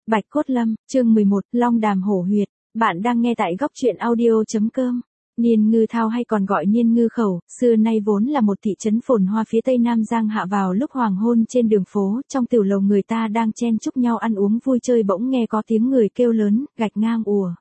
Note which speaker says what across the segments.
Speaker 1: Bạch Cốt Lâm, chương 11, Long Đàm Hổ Huyệt. Bạn đang nghe tại góc truyện audio.com. Niên Ngư Thao hay còn gọi Niên Ngư Khẩu, xưa nay vốn là một thị trấn phồn hoa phía tây Nam Giang Hạ. Vào lúc hoàng hôn trên đường phố, trong tiểu lầu người ta đang chen chúc nhau ăn uống vui chơi, bỗng nghe có tiếng người kêu lớn, gạch ngang ùa.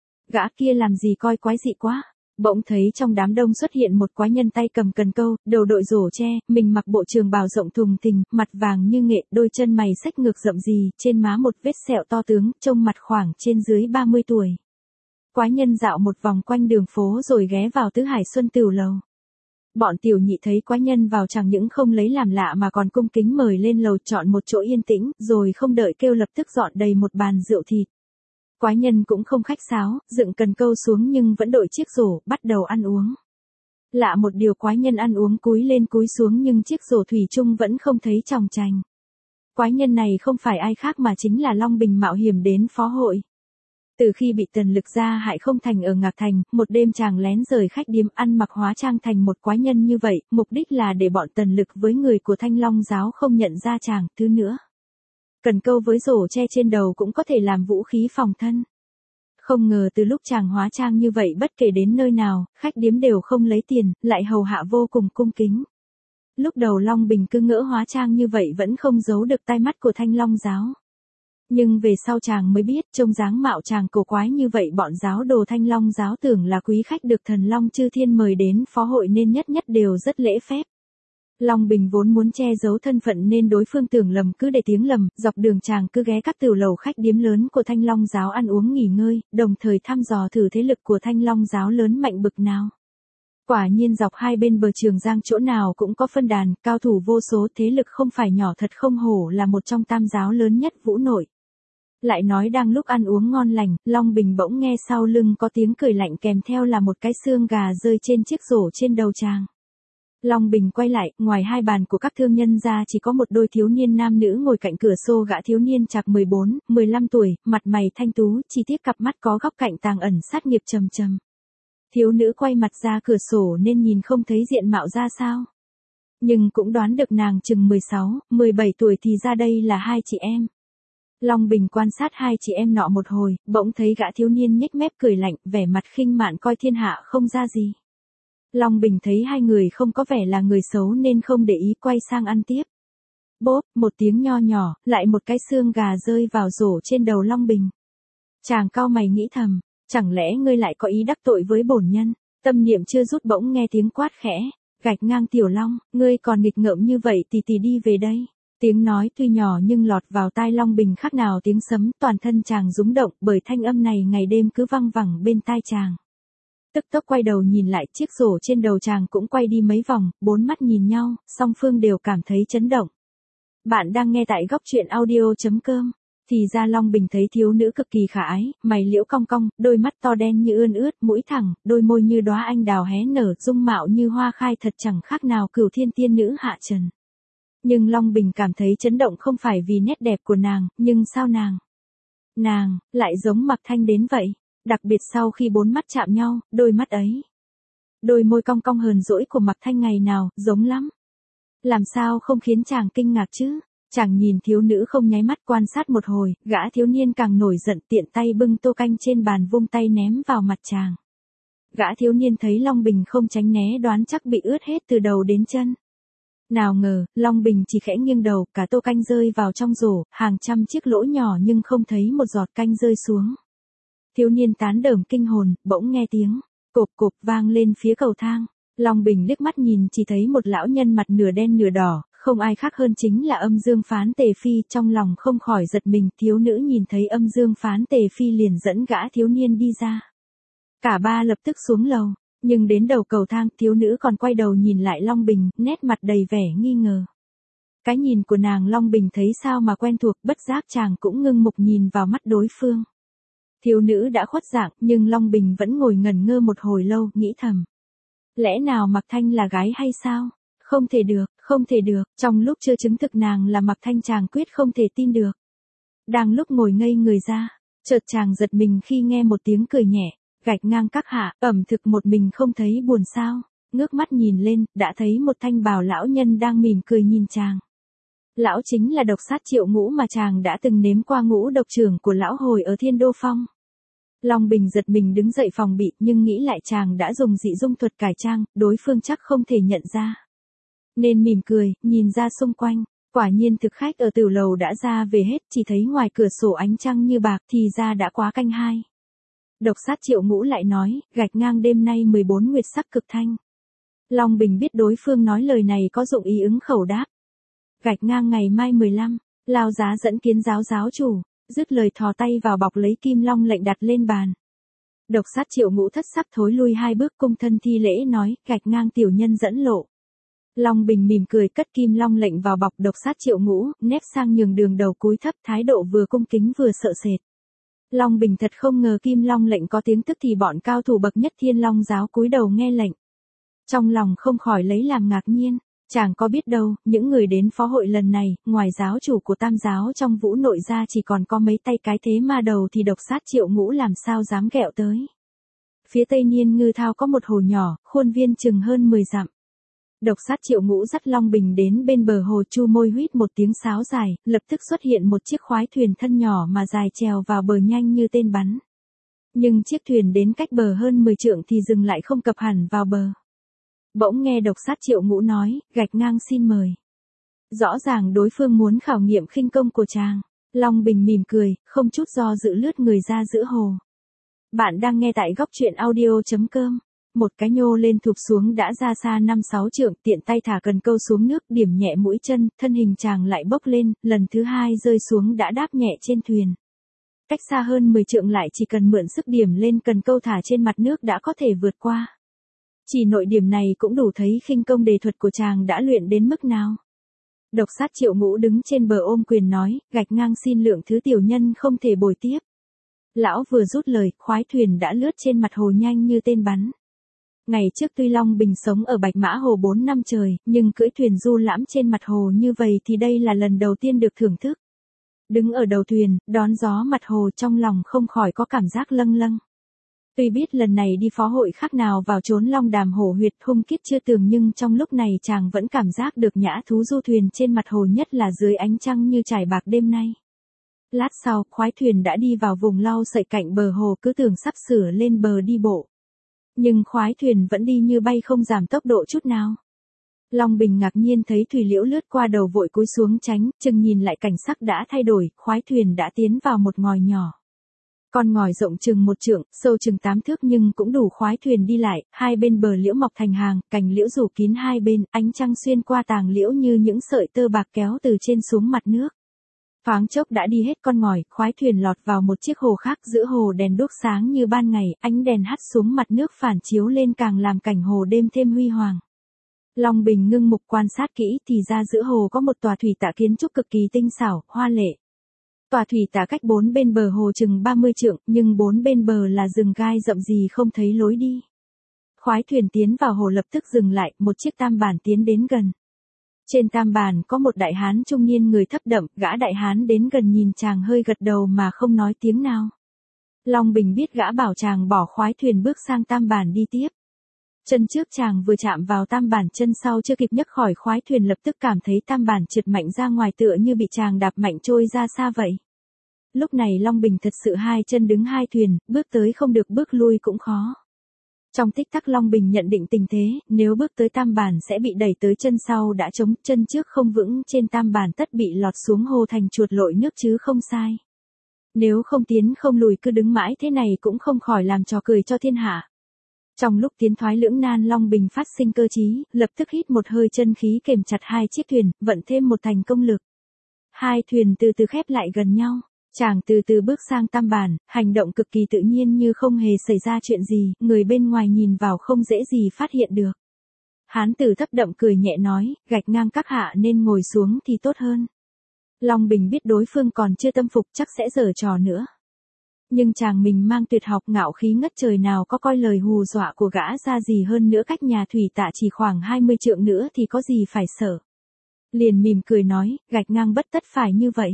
Speaker 1: Gã kia làm gì coi quái dị quá. Bỗng thấy trong đám đông xuất hiện một quái nhân tay cầm cần câu, đầu đội rổ tre, mình mặc bộ trường bào rộng thùng thình, mặt vàng như nghệ, đôi chân mày xách ngược rậm rì, trên má một vết sẹo to tướng, trông mặt khoảng trên dưới 30 tuổi. Quái nhân dạo một vòng quanh đường phố rồi ghé vào Tứ Hải Xuân tiểu lầu. Bọn tiểu nhị thấy quái nhân vào chẳng những không lấy làm lạ mà còn cung kính mời lên lầu chọn một chỗ yên tĩnh, rồi không đợi kêu lập tức dọn đầy một bàn rượu thịt. Quái nhân cũng không khách sáo, dựng cần câu xuống nhưng vẫn đội chiếc rổ, bắt đầu ăn uống. Lạ một điều, quái nhân ăn uống cúi lên cúi xuống nhưng chiếc rổ thủy chung vẫn không thấy chòng chành. Quái nhân này không phải ai khác mà chính là Long Bình mạo hiểm đến phó hội. Từ khi bị Tần Lực gia hại không thành ở Ngạc Thành, một đêm chàng lén rời khách điếm ăn mặc hóa trang thành một quái nhân như vậy, mục đích là để bọn Tần Lực với người của Thanh Long giáo không nhận ra chàng. Thứ nữa, cần câu với rổ che trên đầu cũng có thể làm vũ khí phòng thân. Không ngờ từ lúc chàng hóa trang như vậy, bất kể đến nơi nào, khách điếm đều không lấy tiền, lại hầu hạ vô cùng cung kính. Lúc đầu Long Bình cứ ngỡ hóa trang như vậy vẫn không giấu được tai mắt của Thanh Long giáo. Nhưng về sau chàng mới biết, trông dáng mạo chàng cổ quái như vậy, bọn giáo đồ Thanh Long giáo tưởng là quý khách được Thần Long Chư Thiên mời đến phó hội nên nhất nhất đều rất lễ phép. Long Bình vốn muốn che giấu thân phận nên đối phương tưởng lầm cứ để tiếng lầm, dọc đường chàng cứ ghé các tiểu lầu khách điếm lớn của Thanh Long giáo ăn uống nghỉ ngơi, đồng thời thăm dò thử thế lực của Thanh Long giáo lớn mạnh bực nào. Quả nhiên dọc hai bên bờ Trường Giang chỗ nào cũng có phân đàn, cao thủ vô số, thế lực không phải nhỏ, thật không hổ là một trong tam giáo lớn nhất Vũ Nội. Lại nói đang lúc ăn uống ngon lành, Long Bình bỗng nghe sau lưng có tiếng cười lạnh, kèm theo là một cái xương gà rơi trên chiếc rổ trên đầu chàng. Long Bình quay lại, ngoài hai bàn của các thương nhân ra chỉ có một đôi thiếu niên nam nữ ngồi cạnh cửa sổ. Gã thiếu niên chạc 14, 15 tuổi, mặt mày thanh tú, chỉ tiếc cặp mắt có góc cạnh tàng ẩn sát nghiệp trầm trầm. Thiếu nữ quay mặt ra cửa sổ nên nhìn không thấy diện mạo ra sao. Nhưng cũng đoán được nàng chừng 16, 17 tuổi thì ra đây là hai chị em. Long Bình quan sát hai chị em nọ một hồi, bỗng thấy gã thiếu niên nhếch mép cười lạnh, vẻ mặt khinh mạn coi thiên hạ không ra gì. Long Bình thấy hai người không có vẻ là người xấu nên không để ý, quay sang ăn tiếp. Bốp, một tiếng nho nhỏ, lại một cái xương gà rơi vào rổ trên đầu Long Bình. Chàng cau mày nghĩ thầm, chẳng lẽ ngươi lại có ý đắc tội với bổn nhân? Tâm niệm chưa rút bỗng nghe tiếng quát khẽ, gạch ngang tiểu Long, ngươi còn nghịch ngợm như vậy thì đi về đây. Tiếng nói tuy nhỏ nhưng lọt vào tai Long Bình khác nào tiếng sấm, toàn thân chàng rúng động bởi thanh âm này ngày đêm cứ văng vẳng bên tai chàng. Tức tốc quay đầu nhìn lại, chiếc rổ trên đầu chàng cũng quay đi mấy vòng, bốn mắt nhìn nhau, song phương đều cảm thấy chấn động. Bạn đang nghe tại góc truyện audio.com. Thì ra Long Bình thấy thiếu nữ cực kỳ khả ái, mày liễu cong cong, đôi mắt to đen như ươn ướt, mũi thẳng, đôi môi như đóa anh đào hé nở, dung mạo như hoa khai, thật chẳng khác nào cửu thiên tiên nữ hạ trần. Nhưng Long Bình cảm thấy chấn động không phải vì nét đẹp của nàng, nhưng sao nàng lại giống Mạc Thanh đến vậy, đặc biệt sau khi bốn mắt chạm nhau, đôi mắt ấy, đôi môi cong cong hờn dỗi của Mạc Thanh ngày nào, giống lắm. Làm sao không khiến chàng kinh ngạc chứ? Chàng nhìn thiếu nữ không nháy mắt, quan sát một hồi, gã thiếu niên càng nổi giận, tiện tay bưng tô canh trên bàn vung tay ném vào mặt chàng. Gã thiếu niên thấy Long Bình không tránh né đoán chắc bị ướt hết từ đầu đến chân. Nào ngờ, Long Bình chỉ khẽ nghiêng đầu, cả tô canh rơi vào trong rổ, hàng trăm chiếc lỗ nhỏ nhưng không thấy một giọt canh rơi xuống. Thiếu niên tán đờm kinh hồn, bỗng nghe tiếng cộp cộp vang lên phía cầu thang. Long Bình liếc mắt nhìn chỉ thấy một lão nhân mặt nửa đen nửa đỏ, không ai khác hơn chính là Âm Dương Phán Tề Phi, trong lòng không khỏi giật mình. Thiếu nữ nhìn thấy Âm Dương Phán Tề Phi liền dẫn gã thiếu niên đi ra. Cả ba lập tức xuống lầu, nhưng đến đầu cầu thang, thiếu nữ còn quay đầu nhìn lại Long Bình, nét mặt đầy vẻ nghi ngờ. Cái nhìn của nàng Long Bình thấy sao mà quen thuộc, bất giác chàng cũng ngưng mục nhìn vào mắt đối phương. Thiếu nữ đã khuất dạng, nhưng Long Bình vẫn ngồi ngẩn ngơ một hồi lâu, nghĩ thầm. Lẽ nào Mạc Thanh là gái hay sao? Không thể được, trong lúc chưa chứng thực nàng là Mạc Thanh chàng quyết không thể tin được. Đang lúc ngồi ngây người ra, chợt chàng giật mình khi nghe một tiếng cười nhẹ, gạch ngang các hạ, ẩm thực một mình không thấy buồn sao? Ngước mắt nhìn lên, đã thấy một thanh bào lão nhân đang mỉm cười nhìn chàng. Lão chính là độc sát Triệu Ngũ mà chàng đã từng nếm qua ngũ độc trưởng của lão hồi ở Thiên Đô Phong. Long Bình giật mình đứng dậy phòng bị, nhưng nghĩ lại chàng đã dùng dị dung thuật cải trang, đối phương chắc không thể nhận ra. Nên mỉm cười, nhìn ra xung quanh, quả nhiên thực khách ở tiểu lầu đã ra về hết, chỉ thấy ngoài cửa sổ ánh trăng như bạc, thì ra đã quá canh 2. Độc sát Triệu Ngũ lại nói, gạch ngang đêm nay 14 nguyệt sắc cực thanh. Long Bình biết đối phương nói lời này có dụng ý ứng khẩu đáp. Gạch ngang ngày mai 15, lao giá dẫn kiến giáo chủ, dứt lời thò tay vào bọc lấy kim long lệnh đặt lên bàn. Độc sát Triệu Ngũ thất sắc thối lui 2 bước cung thân thi lễ nói, gạch ngang tiểu nhân dẫn lộ. Long Bình mỉm cười cất kim long lệnh vào bọc độc sát Triệu Ngũ, nép sang nhường đường đầu cúi thấp, thái độ vừa cung kính vừa sợ sệt. Long Bình thật không ngờ kim long lệnh có tiếng, tức thì bọn cao thủ bậc nhất Thiên Long giáo cúi đầu nghe lệnh. Trong lòng không khỏi lấy làm ngạc nhiên, chàng có biết đâu, những người đến phó hội lần này, ngoài giáo chủ của Tam giáo trong Vũ Nội ra chỉ còn có mấy tay cái thế ma đầu thì độc sát Triệu Ngũ làm sao dám ghẹo tới. Phía tây Niên Ngư Thao có một hồ nhỏ, khuôn viên chừng hơn 10 dặm. Độc sát Triệu Ngũ dắt Long Bình đến bên bờ hồ, chu môi huýt một tiếng sáo dài, lập tức xuất hiện một chiếc khoái thuyền thân nhỏ mà dài trèo vào bờ nhanh như tên bắn. Nhưng chiếc thuyền đến cách bờ hơn 10 trượng thì dừng lại không cập hẳn vào bờ. Bỗng nghe độc sát Triệu Ngũ nói, gạch ngang xin mời. Rõ ràng đối phương muốn khảo nghiệm khinh công của chàng. Long Bình mỉm cười, không chút do dự lướt người ra giữa hồ. Bạn đang nghe tại góc truyện audio.com. Một cái nhô lên thụp xuống đã ra xa 5-6 trượng, tiện tay thả cần câu xuống nước, điểm nhẹ mũi chân, thân hình chàng lại bốc lên, lần thứ 2 rơi xuống đã đáp nhẹ trên thuyền. Cách xa hơn 10 trượng lại chỉ cần mượn sức điểm lên cần câu thả trên mặt nước đã có thể vượt qua. Chỉ nội điểm này cũng đủ thấy khinh công đề thuật của chàng đã luyện đến mức nào. Độc sát Triệu Ngũ đứng trên bờ ôm quyền nói, gạch ngang xin lượng thứ tiểu nhân không thể bồi tiếp. Lão vừa rút lời, khoái thuyền đã lướt trên mặt hồ nhanh như tên bắn. Ngày trước tuy Long Bình sống ở Bạch Mã Hồ 4 năm trời, nhưng cưỡi thuyền du lãm trên mặt hồ như vậy thì đây là lần đầu tiên được thưởng thức. Đứng ở đầu thuyền, đón gió mặt hồ, trong lòng không khỏi có cảm giác lâng lâng. Tuy biết lần này đi phó hội khác nào vào chốn Long Đàm hổ huyệt hung kiết chưa tường, nhưng trong lúc này chàng vẫn cảm giác được nhã thú du thuyền trên mặt hồ, nhất là dưới ánh trăng như trải bạc đêm nay. Lát sau, khoái thuyền đã đi vào vùng lau sậy cạnh bờ hồ, cứ tưởng sắp sửa lên bờ đi bộ. Nhưng khoái thuyền vẫn đi như bay không giảm tốc độ chút nào. Long Bình ngạc nhiên thấy thủy liễu lướt qua đầu vội cúi xuống tránh, chừng nhìn lại cảnh sắc đã thay đổi, khoái thuyền đã tiến vào một ngòi nhỏ. Con ngòi rộng chừng 1 trượng, sâu chừng 8 thước nhưng cũng đủ khoái thuyền đi lại, hai bên bờ liễu mọc thành hàng, cành liễu rủ kín hai bên, ánh trăng xuyên qua tàng liễu như những sợi tơ bạc kéo từ trên xuống mặt nước. Thoáng chốc đã đi hết con ngòi, khoái thuyền lọt vào một chiếc hồ khác, giữa hồ đèn đuốc sáng như ban ngày, ánh đèn hắt xuống mặt nước phản chiếu lên càng làm cảnh hồ đêm thêm huy hoàng. Long Bình ngưng mục quan sát kỹ thì ra giữa hồ có một tòa thủy tạ kiến trúc cực kỳ tinh xảo, hoa lệ. Tòa thủy tạ cách 4 bên bờ hồ chừng 30 trượng, nhưng 4 bên bờ là rừng gai rậm gì không thấy lối đi. Khoái thuyền tiến vào hồ lập tức dừng lại, một chiếc tam bản tiến đến gần. Trên tam bản có một đại hán trung niên người thấp đậm, gã đại hán đến gần nhìn chàng hơi gật đầu mà không nói tiếng nào. Long Bình biết gã bảo chàng bỏ khoái thuyền bước sang tam bản đi tiếp. Chân trước chàng vừa chạm vào tam bản, chân sau chưa kịp nhấc khỏi khoái thuyền lập tức cảm thấy tam bản trượt mạnh ra ngoài, tựa như bị chàng đạp mạnh trôi ra xa vậy. Lúc này Long Bình thật sự hai chân đứng hai thuyền, bước tới không được bước lui cũng khó. Trong tích tắc Long Bình nhận định tình thế, nếu bước tới tam bản sẽ bị đẩy tới chân sau đã trống, chân trước không vững trên tam bản tất bị lọt xuống hồ thành chuột lội nước chứ không sai. Nếu không tiến không lùi cứ đứng mãi thế này cũng không khỏi làm trò cười cho thiên hạ. Trong lúc tiến thoái lưỡng nan, Long Bình phát sinh cơ trí, lập tức hít một hơi chân khí kềm chặt hai chiếc thuyền, vận thêm một thành công lực. Hai thuyền từ từ khép lại gần nhau. Chàng từ từ bước sang tam bản, hành động cực kỳ tự nhiên như không hề xảy ra chuyện gì, người bên ngoài nhìn vào không dễ gì phát hiện được. Hán tử thấp đậm cười nhẹ nói, gạch ngang các hạ nên ngồi xuống thì tốt hơn. Long Bình biết đối phương còn chưa tâm phục chắc sẽ giở trò nữa. Nhưng chàng mình mang tuyệt học ngạo khí ngất trời, nào có coi lời hù dọa của gã ra gì, hơn nữa cách nhà thủy tạ chỉ khoảng 20 trượng nữa thì có gì phải sợ. Liền mỉm cười nói, gạch ngang bất tất phải như vậy.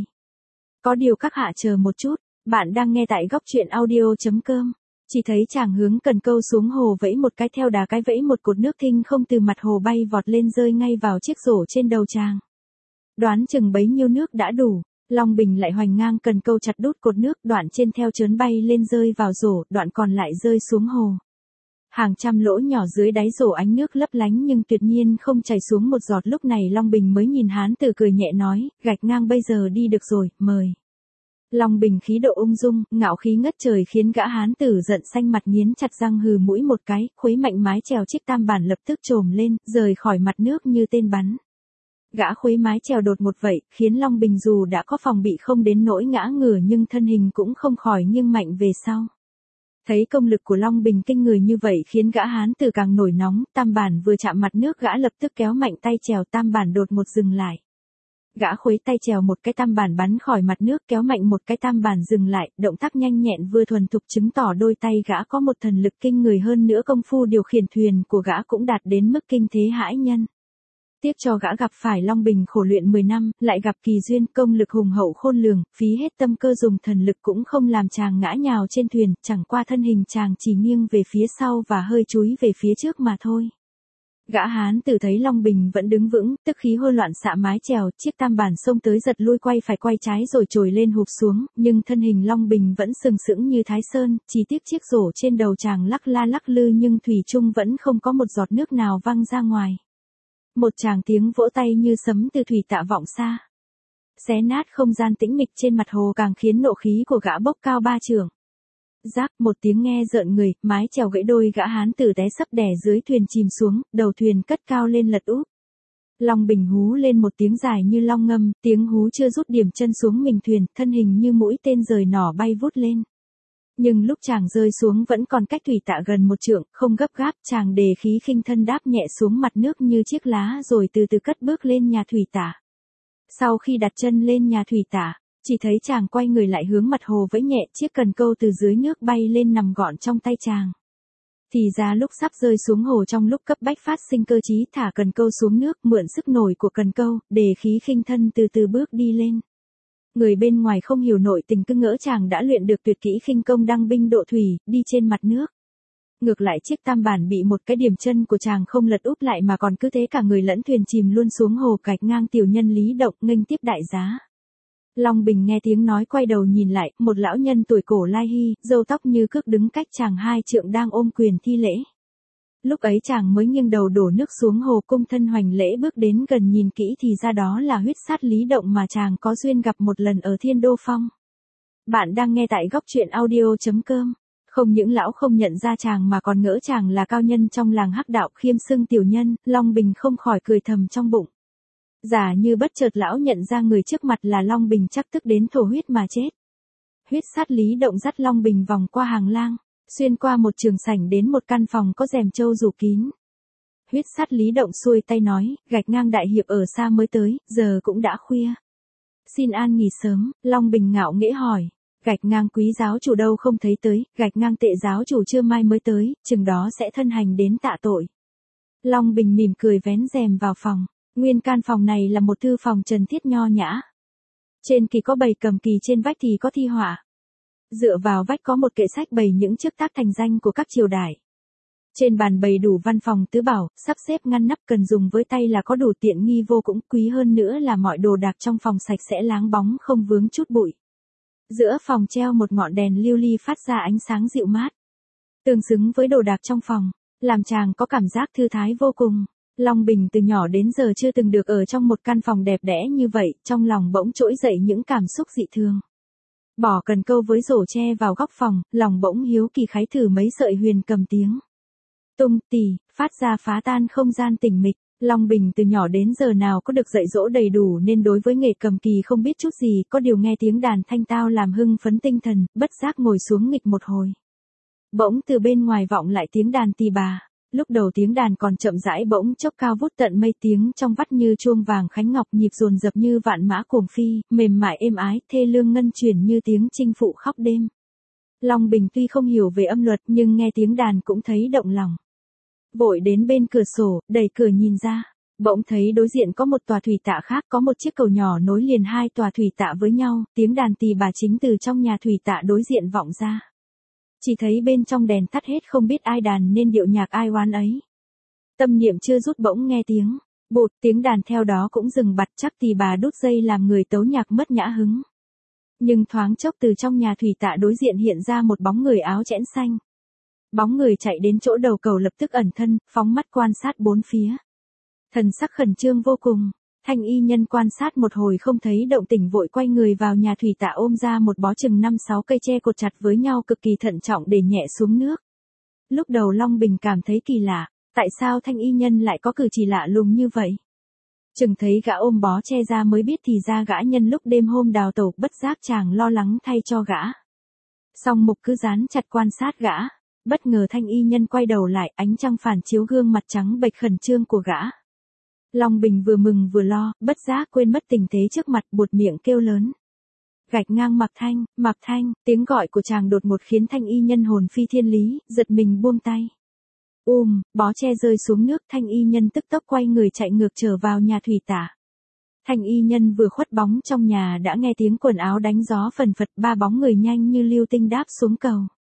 Speaker 1: Có điều các hạ chờ một chút, bạn đang nghe tại góc truyện audio.com. Chỉ thấy chàng hướng cần câu xuống hồ vẫy một cái, theo đà cái vẫy một cột nước thinh không từ mặt hồ bay vọt lên rơi ngay vào chiếc rổ trên đầu chàng. Đoán chừng bấy nhiêu nước đã đủ. Long Bình lại hoành ngang cần câu chặt đút cột nước, đoạn trên theo trớn bay lên rơi vào rổ, đoạn còn lại rơi xuống hồ. Hàng trăm lỗ nhỏ dưới đáy rổ ánh nước lấp lánh nhưng tuyệt nhiên không chảy xuống một giọt. Lúc này Long Bình mới nhìn hán tử cười nhẹ nói, gạch ngang bây giờ đi được rồi, mời. Long Bình khí độ ung dung, ngạo khí ngất trời khiến gã hán tử giận xanh mặt nghiến chặt răng hừ mũi một cái, khuấy mạnh mái chèo chiếc tam bản lập tức trồm lên, rời khỏi mặt nước như tên bắn. Gã khuấy mái chèo đột một vậy, khiến Long Bình dù đã có phòng bị không đến nỗi ngã ngửa nhưng thân hình cũng không khỏi nghiêng mạnh về sau. Thấy công lực của Long Bình kinh người như vậy khiến gã hán tử càng nổi nóng, tam bản vừa chạm mặt nước gã lập tức kéo mạnh tay chèo, tam bản đột một dừng lại. Gã khuấy tay chèo một cái tam bản bắn khỏi mặt nước, kéo mạnh một cái tam bản dừng lại, động tác nhanh nhẹn vừa thuần thục chứng tỏ đôi tay gã có một thần lực kinh người, hơn nữa công phu điều khiển thuyền của gã cũng đạt đến mức kinh thế hãi nhân. Tiếp cho gã gặp phải Long Bình khổ luyện 10 năm, lại gặp kỳ duyên, công lực hùng hậu khôn lường, phí hết tâm cơ dùng thần lực cũng không làm chàng ngã nhào trên thuyền, chẳng qua thân hình chàng chỉ nghiêng về phía sau và hơi chúi về phía trước mà thôi. Gã hán tử thấy Long Bình vẫn đứng vững, tức khí hôi loạn xạ mái chèo, chiếc tam bản xông tới giật lui quay phải quay trái rồi trồi lên hụp xuống, nhưng thân hình Long Bình vẫn sừng sững như Thái Sơn, chỉ tiếc chiếc rổ trên đầu chàng lắc la lắc lư nhưng thủy chung vẫn không có một giọt nước nào văng ra ngoài. Một tràng tiếng vỗ tay như sấm từ thủy tạ vọng xa, xé nát không gian tĩnh mịch trên mặt hồ, càng khiến nộ khí của gã bốc cao 3 trượng. Rác, một tiếng nghe rợn người, mái chèo gãy đôi, gã hán tử té sấp đè dưới thuyền chìm xuống, đầu thuyền cất cao lên lật úp. Long Bình hú lên một tiếng dài như long ngâm, tiếng hú chưa rút điểm chân xuống mình thuyền, thân hình như mũi tên rời nỏ bay vút lên. Nhưng lúc chàng rơi xuống vẫn còn cách thủy tạ gần 1 trượng, không gấp gáp, chàng đề khí khinh thân đáp nhẹ xuống mặt nước như chiếc lá rồi từ từ cất bước lên nhà thủy tạ. Sau khi đặt chân lên nhà thủy tạ, chỉ thấy chàng quay người lại hướng mặt hồ vẫy nhẹ, chiếc cần câu từ dưới nước bay lên nằm gọn trong tay chàng. Thì ra lúc sắp rơi xuống hồ, trong lúc cấp bách phát sinh cơ trí thả cần câu xuống nước, mượn sức nổi của cần câu, đề khí khinh thân từ từ bước đi lên. Người bên ngoài không hiểu nội tình cứ ngỡ chàng đã luyện được tuyệt kỹ khinh công đăng binh độ thủy, đi trên mặt nước. Ngược lại chiếc tam bản bị một cái điểm chân của chàng không lật úp lại mà còn cứ thế cả người lẫn thuyền chìm luôn xuống hồ, cạch ngang tiểu nhân Lý Động nghênh tiếp đại giá. Long Bình nghe tiếng nói quay đầu nhìn lại, một lão nhân tuổi cổ lai hy, râu tóc như cước đứng cách chàng 2 trượng đang ôm quyền thi lễ. Lúc ấy chàng mới nghiêng đầu đổ nước xuống hồ, cung thân hoành lễ bước đến gần nhìn kỹ thì ra đó là huyết sát Lý Động mà chàng có duyên gặp một lần ở Thiên Đô Phong. Bạn đang nghe tại góc truyện audio.com. Không những lão không nhận ra chàng mà còn ngỡ chàng là cao nhân trong làng hắc đạo, khiêm xưng tiểu nhân, Long Bình không khỏi cười thầm trong bụng. Giả như bất chợt lão nhận ra người trước mặt là Long Bình chắc tức đến thổ huyết mà chết. Huyết sát Lý Động dắt Long Bình vòng qua hàng lang, xuyên qua một trường sảnh đến một căn phòng có rèm trâu rủ kín. Huyết sát Lý Động xuôi tay nói, gạch ngang đại hiệp ở xa mới tới, giờ cũng đã khuya. Xin an nghỉ sớm, Long Bình ngạo nghễ hỏi. Gạch ngang quý giáo chủ đâu không thấy tới, gạch ngang tệ giáo chủ trưa mai mới tới, chừng đó sẽ thân hành đến tạ tội. Long Bình mỉm cười vén rèm vào phòng. Nguyên căn phòng này là một thư phòng trần thiết nho nhã. Trên kỳ có bày cầm kỳ, trên vách thì có thi họa. Dựa vào vách có một kệ sách bày những chiếc tác thành danh của các triều đại. Trên bàn bày đủ văn phòng tứ bảo, sắp xếp ngăn nắp cần dùng với tay là có đủ tiện nghi vô cùng, quý hơn nữa là mọi đồ đạc trong phòng sạch sẽ láng bóng không vướng chút bụi. Giữa phòng treo một ngọn đèn lưu ly phát ra ánh sáng dịu mát. Tương xứng với đồ đạc trong phòng, làm chàng có cảm giác thư thái vô cùng. Long Bình từ nhỏ đến giờ chưa từng được ở trong một căn phòng đẹp đẽ như vậy, trong lòng bỗng trỗi dậy những cảm xúc dị thường. Bỏ cần câu với rổ tre vào góc phòng, lòng bỗng hiếu kỳ khái thử mấy sợi huyền cầm tiếng tung tì, phát ra phá tan không gian tĩnh mịch. Long Bình từ nhỏ đến giờ nào có được dạy dỗ đầy đủ nên đối với nghề cầm kỳ không biết chút gì, có điều nghe tiếng đàn thanh tao làm hưng phấn tinh thần, bất giác ngồi xuống nghịch một hồi. Bỗng từ bên ngoài vọng lại tiếng đàn tỳ bà. Lúc đầu tiếng đàn còn chậm rãi, bỗng chốc cao vút tận mây, tiếng trong vắt như chuông vàng khánh ngọc, nhịp dồn dập như vạn mã cuồng phi, mềm mại êm ái, thê lương ngân chuyển như tiếng chinh phụ khóc đêm. Long Bình tuy không hiểu về âm luật nhưng nghe tiếng đàn cũng thấy động lòng. Vội đến bên cửa sổ, đẩy cửa nhìn ra, bỗng thấy đối diện có một tòa thủy tạ khác, có một chiếc cầu nhỏ nối liền 2 tòa thủy tạ với nhau, tiếng đàn tỳ bà chính từ trong nhà thủy tạ đối diện vọng ra. Chỉ thấy bên trong đèn tắt hết, không biết ai đàn nên điệu nhạc ai oán ấy. Tâm niệm chưa rút bỗng nghe tiếng Bụt, tiếng đàn theo đó cũng dừng bặt, chắc thì bà đút dây làm người tấu nhạc mất nhã hứng. Nhưng thoáng chốc từ trong nhà thủy tạ đối diện hiện ra một bóng người áo chẽn xanh. Bóng người chạy đến chỗ đầu cầu lập tức ẩn thân, phóng mắt quan sát bốn phía. Thần sắc khẩn trương vô cùng, thanh y nhân quan sát một hồi không thấy động tĩnh vội quay người vào nhà thủy tạ ôm ra một bó chừng 5-6 cây tre cột chặt với nhau cực kỳ thận trọng để nhẹ xuống nước. Lúc đầu Long Bình cảm thấy kỳ lạ, tại sao thanh y nhân lại có cử chỉ lạ lùng như vậy? Chừng thấy gã ôm bó tre ra mới biết thì ra gã nhân lúc đêm hôm đào tẩu, bất giác chàng lo lắng thay cho gã. Song mục cứ dán chặt quan sát gã, bất ngờ thanh y nhân quay đầu lại, ánh trăng phản chiếu gương mặt trắng bệch khẩn trương của gã. Long Bình vừa mừng vừa lo, bất giác quên mất tình thế trước mặt, buột miệng kêu lớn. Gạch ngang Mạc Thanh, tiếng gọi của chàng đột ngột khiến thanh y nhân hồn phi thiên lý, giật mình buông tay. Bó tre rơi xuống nước, thanh y nhân tức tốc quay người chạy ngược trở vào nhà thủy tạ. Thanh y nhân vừa khuất bóng trong nhà đã nghe tiếng quần áo đánh gió phần phật, ba bóng người nhanh như lưu tinh đáp xuống cầu.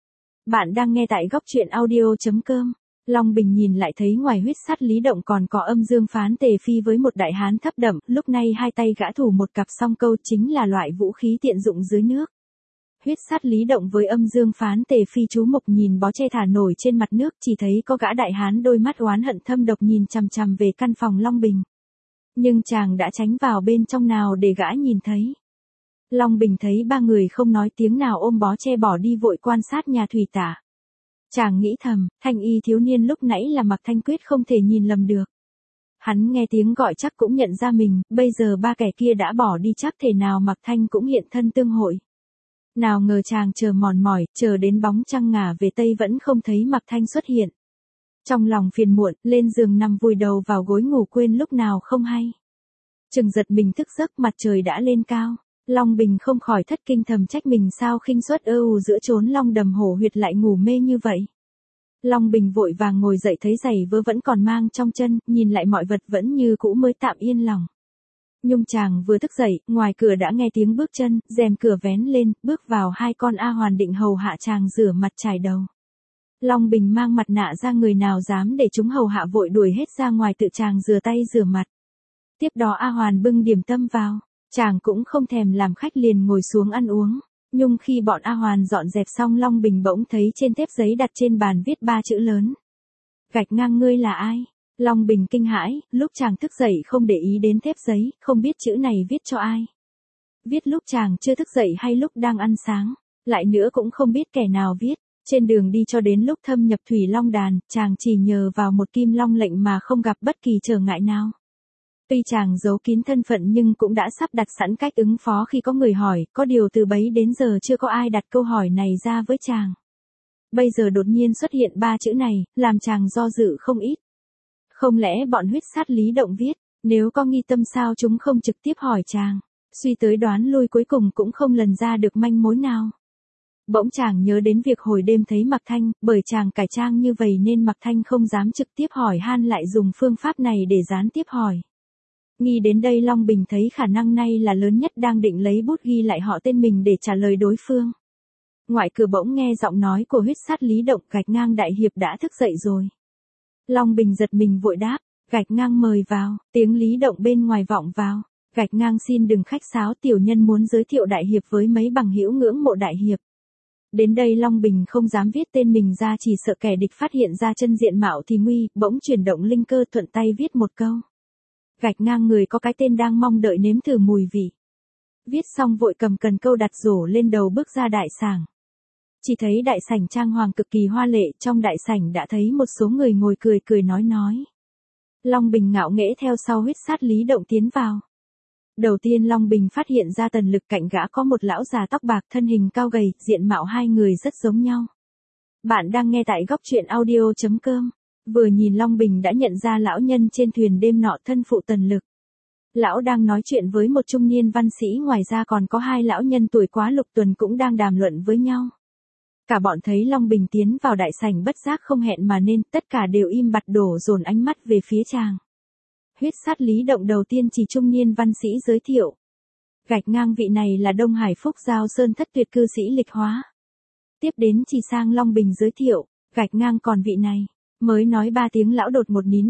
Speaker 1: Bạn đang nghe tại góc truyện audio.com. Long Bình nhìn lại thấy ngoài huyết sắt Lý Động còn có Âm Dương Phán Tề Phi với một đại hán thấp đậm, lúc này hai tay gã thủ một cặp song câu, chính là loại vũ khí tiện dụng dưới nước. Huyết sắt Lý Động với Âm Dương Phán Tề Phi chú mục nhìn bó tre thả nổi trên mặt nước, chỉ thấy có gã đại hán đôi mắt oán hận thâm độc nhìn chằm chằm về căn phòng Long Bình. Nhưng chàng đã tránh vào bên trong nào để gã nhìn thấy. Long Bình thấy ba người không nói tiếng nào ôm bó tre bỏ đi, vội quan sát nhà thủy tạ. Chàng nghĩ thầm, thanh y thiếu niên lúc nãy là Mạc Thanh, quyết không thể nhìn lầm được. Hắn nghe tiếng gọi chắc cũng nhận ra mình, bây giờ ba kẻ kia đã bỏ đi chắc thể nào Mạc Thanh cũng hiện thân tương hội. Nào ngờ chàng chờ mòn mỏi, chờ đến bóng trăng ngả về tây vẫn không thấy Mạc Thanh xuất hiện. Trong lòng phiền muộn, lên giường nằm vùi đầu vào gối ngủ quên lúc nào không hay. Chừng giật mình thức giấc, mặt trời đã lên cao. Long Bình không khỏi thất kinh, thầm trách mình sao khinh suất giữa chốn long đầm hổ huyệt lại ngủ mê như vậy. Long Bình vội vàng ngồi dậy thấy giày vớ vẫn còn mang trong chân, nhìn lại mọi vật vẫn như cũ mới tạm yên lòng. Nhưng chàng vừa thức dậy, ngoài cửa đã nghe tiếng bước chân, rèm cửa vén lên, bước vào hai con A Hoàn định hầu hạ chàng rửa mặt chải đầu. Long Bình mang mặt nạ ra, người nào dám để chúng hầu hạ vội đuổi hết ra ngoài, tự chàng rửa tay rửa mặt. Tiếp đó A Hoàn bưng điểm tâm vào. Chàng cũng không thèm làm khách, liền ngồi xuống ăn uống. Nhưng khi bọn A Hoàn dọn dẹp xong, Long Bình bỗng thấy trên thép giấy đặt trên bàn viết 3 chữ lớn. Gạch ngang, ngươi là ai? Long Bình kinh hãi, lúc chàng thức dậy không để ý đến thép giấy, không biết chữ này viết cho ai. Viết lúc chàng chưa thức dậy hay lúc đang ăn sáng, lại nữa cũng không biết kẻ nào viết. Trên đường đi cho đến lúc thâm nhập Thủy Long Đàn, chàng chỉ nhờ vào một kim long lệnh mà không gặp bất kỳ trở ngại nào. Tuy chàng giấu kín thân phận nhưng cũng đã sắp đặt sẵn cách ứng phó khi có người hỏi, có điều từ bấy đến giờ chưa có ai đặt câu hỏi này ra với chàng. Bây giờ đột nhiên xuất hiện 3 chữ này, làm chàng do dự không ít. Không lẽ bọn huyết sát Lý Động viết, nếu có nghi tâm sao chúng không trực tiếp hỏi chàng. Suy tới đoán lui cuối cùng cũng không lần ra được manh mối nào. Bỗng chàng nhớ đến việc hồi đêm thấy Mạc Thanh, bởi chàng cải trang như vậy nên Mạc Thanh không dám trực tiếp hỏi han, lại dùng phương pháp này để gián tiếp hỏi. Nghĩ đến đây Long Bình thấy khả năng này là lớn nhất, đang định lấy bút ghi lại họ tên mình để trả lời đối phương. Ngoài cửa bỗng nghe giọng nói của huyết sát Lý Động, gạch ngang đại hiệp đã thức dậy rồi. Long Bình giật mình vội đáp, gạch ngang mời vào, tiếng Lý Động bên ngoài vọng vào. Gạch ngang xin đừng khách sáo, tiểu nhân muốn giới thiệu đại hiệp với mấy bằng hữu ngưỡng mộ đại hiệp. Đến đây Long Bình không dám viết tên mình ra, chỉ sợ kẻ địch phát hiện ra chân diện mạo thì nguy, bỗng chuyển động linh cơ thuận tay viết một câu. Gạch ngang, người có cái tên đang mong đợi nếm thử mùi vị. Viết xong vội cầm cần câu đặt rổ lên đầu bước ra đại sảnh. Chỉ thấy đại sảnh trang hoàng cực kỳ hoa lệ, trong đại sảnh đã thấy một số người ngồi cười cười nói. Long Bình ngạo nghễ theo sau huyết sát Lý Động tiến vào. Đầu tiên Long Bình phát hiện ra Tần Lực, cạnh gã có một lão già tóc bạc, thân hình cao gầy, diện mạo hai người rất giống nhau. Bạn đang nghe tại góc truyện audio.com. Vừa nhìn Long Bình đã nhận ra lão nhân trên thuyền đêm nọ thân phụ Tần Lực. Lão đang nói chuyện với một trung niên văn sĩ, ngoài ra còn có hai lão nhân tuổi quá Lục Tuần cũng đang đàm luận với nhau. Cả bọn thấy Long Bình tiến vào đại sảnh bất giác không hẹn mà nên, tất cả đều im bặt đổ dồn ánh mắt về phía chàng. Huyết sát Lý Động đầu tiên chỉ trung niên văn sĩ giới thiệu. Gạch ngang, vị này là Đông Hải Phúc Giao Sơn thất tuyệt cư sĩ Lịch Hóa. Tiếp đến chỉ sang Long Bình giới thiệu, gạch ngang còn vị này. Mới nói 3 tiếng lão đột một nín bặt,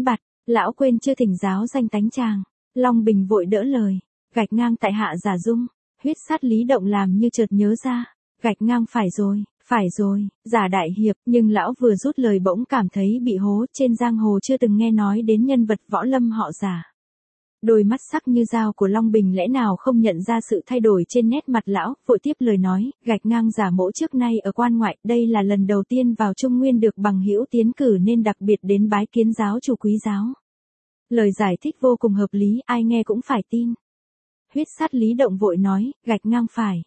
Speaker 1: Lão quên chưa thỉnh giáo danh tánh chàng. Long Bình vội đỡ lời. Gạch ngang tại hạ giả dung. Huyết sát Lý Động làm như chợt nhớ ra. Gạch ngang phải rồi, giả đại hiệp. Nhưng lão vừa rút lời bỗng cảm thấy bị hố. Trên giang hồ chưa từng nghe nói đến nhân vật võ lâm họ giả. Đôi mắt sắc như dao của Long Bình lẽ nào không nhận ra sự thay đổi trên nét mặt lão, vội tiếp lời nói, gạch ngang giả mỗ trước nay ở quan ngoại, đây là lần đầu tiên vào Trung Nguyên được bằng hữu tiến cử nên đặc biệt đến bái kiến giáo chủ quý giáo. Lời giải thích vô cùng hợp lý, ai nghe cũng phải tin. Huyết sát Lý Động vội nói, gạch ngang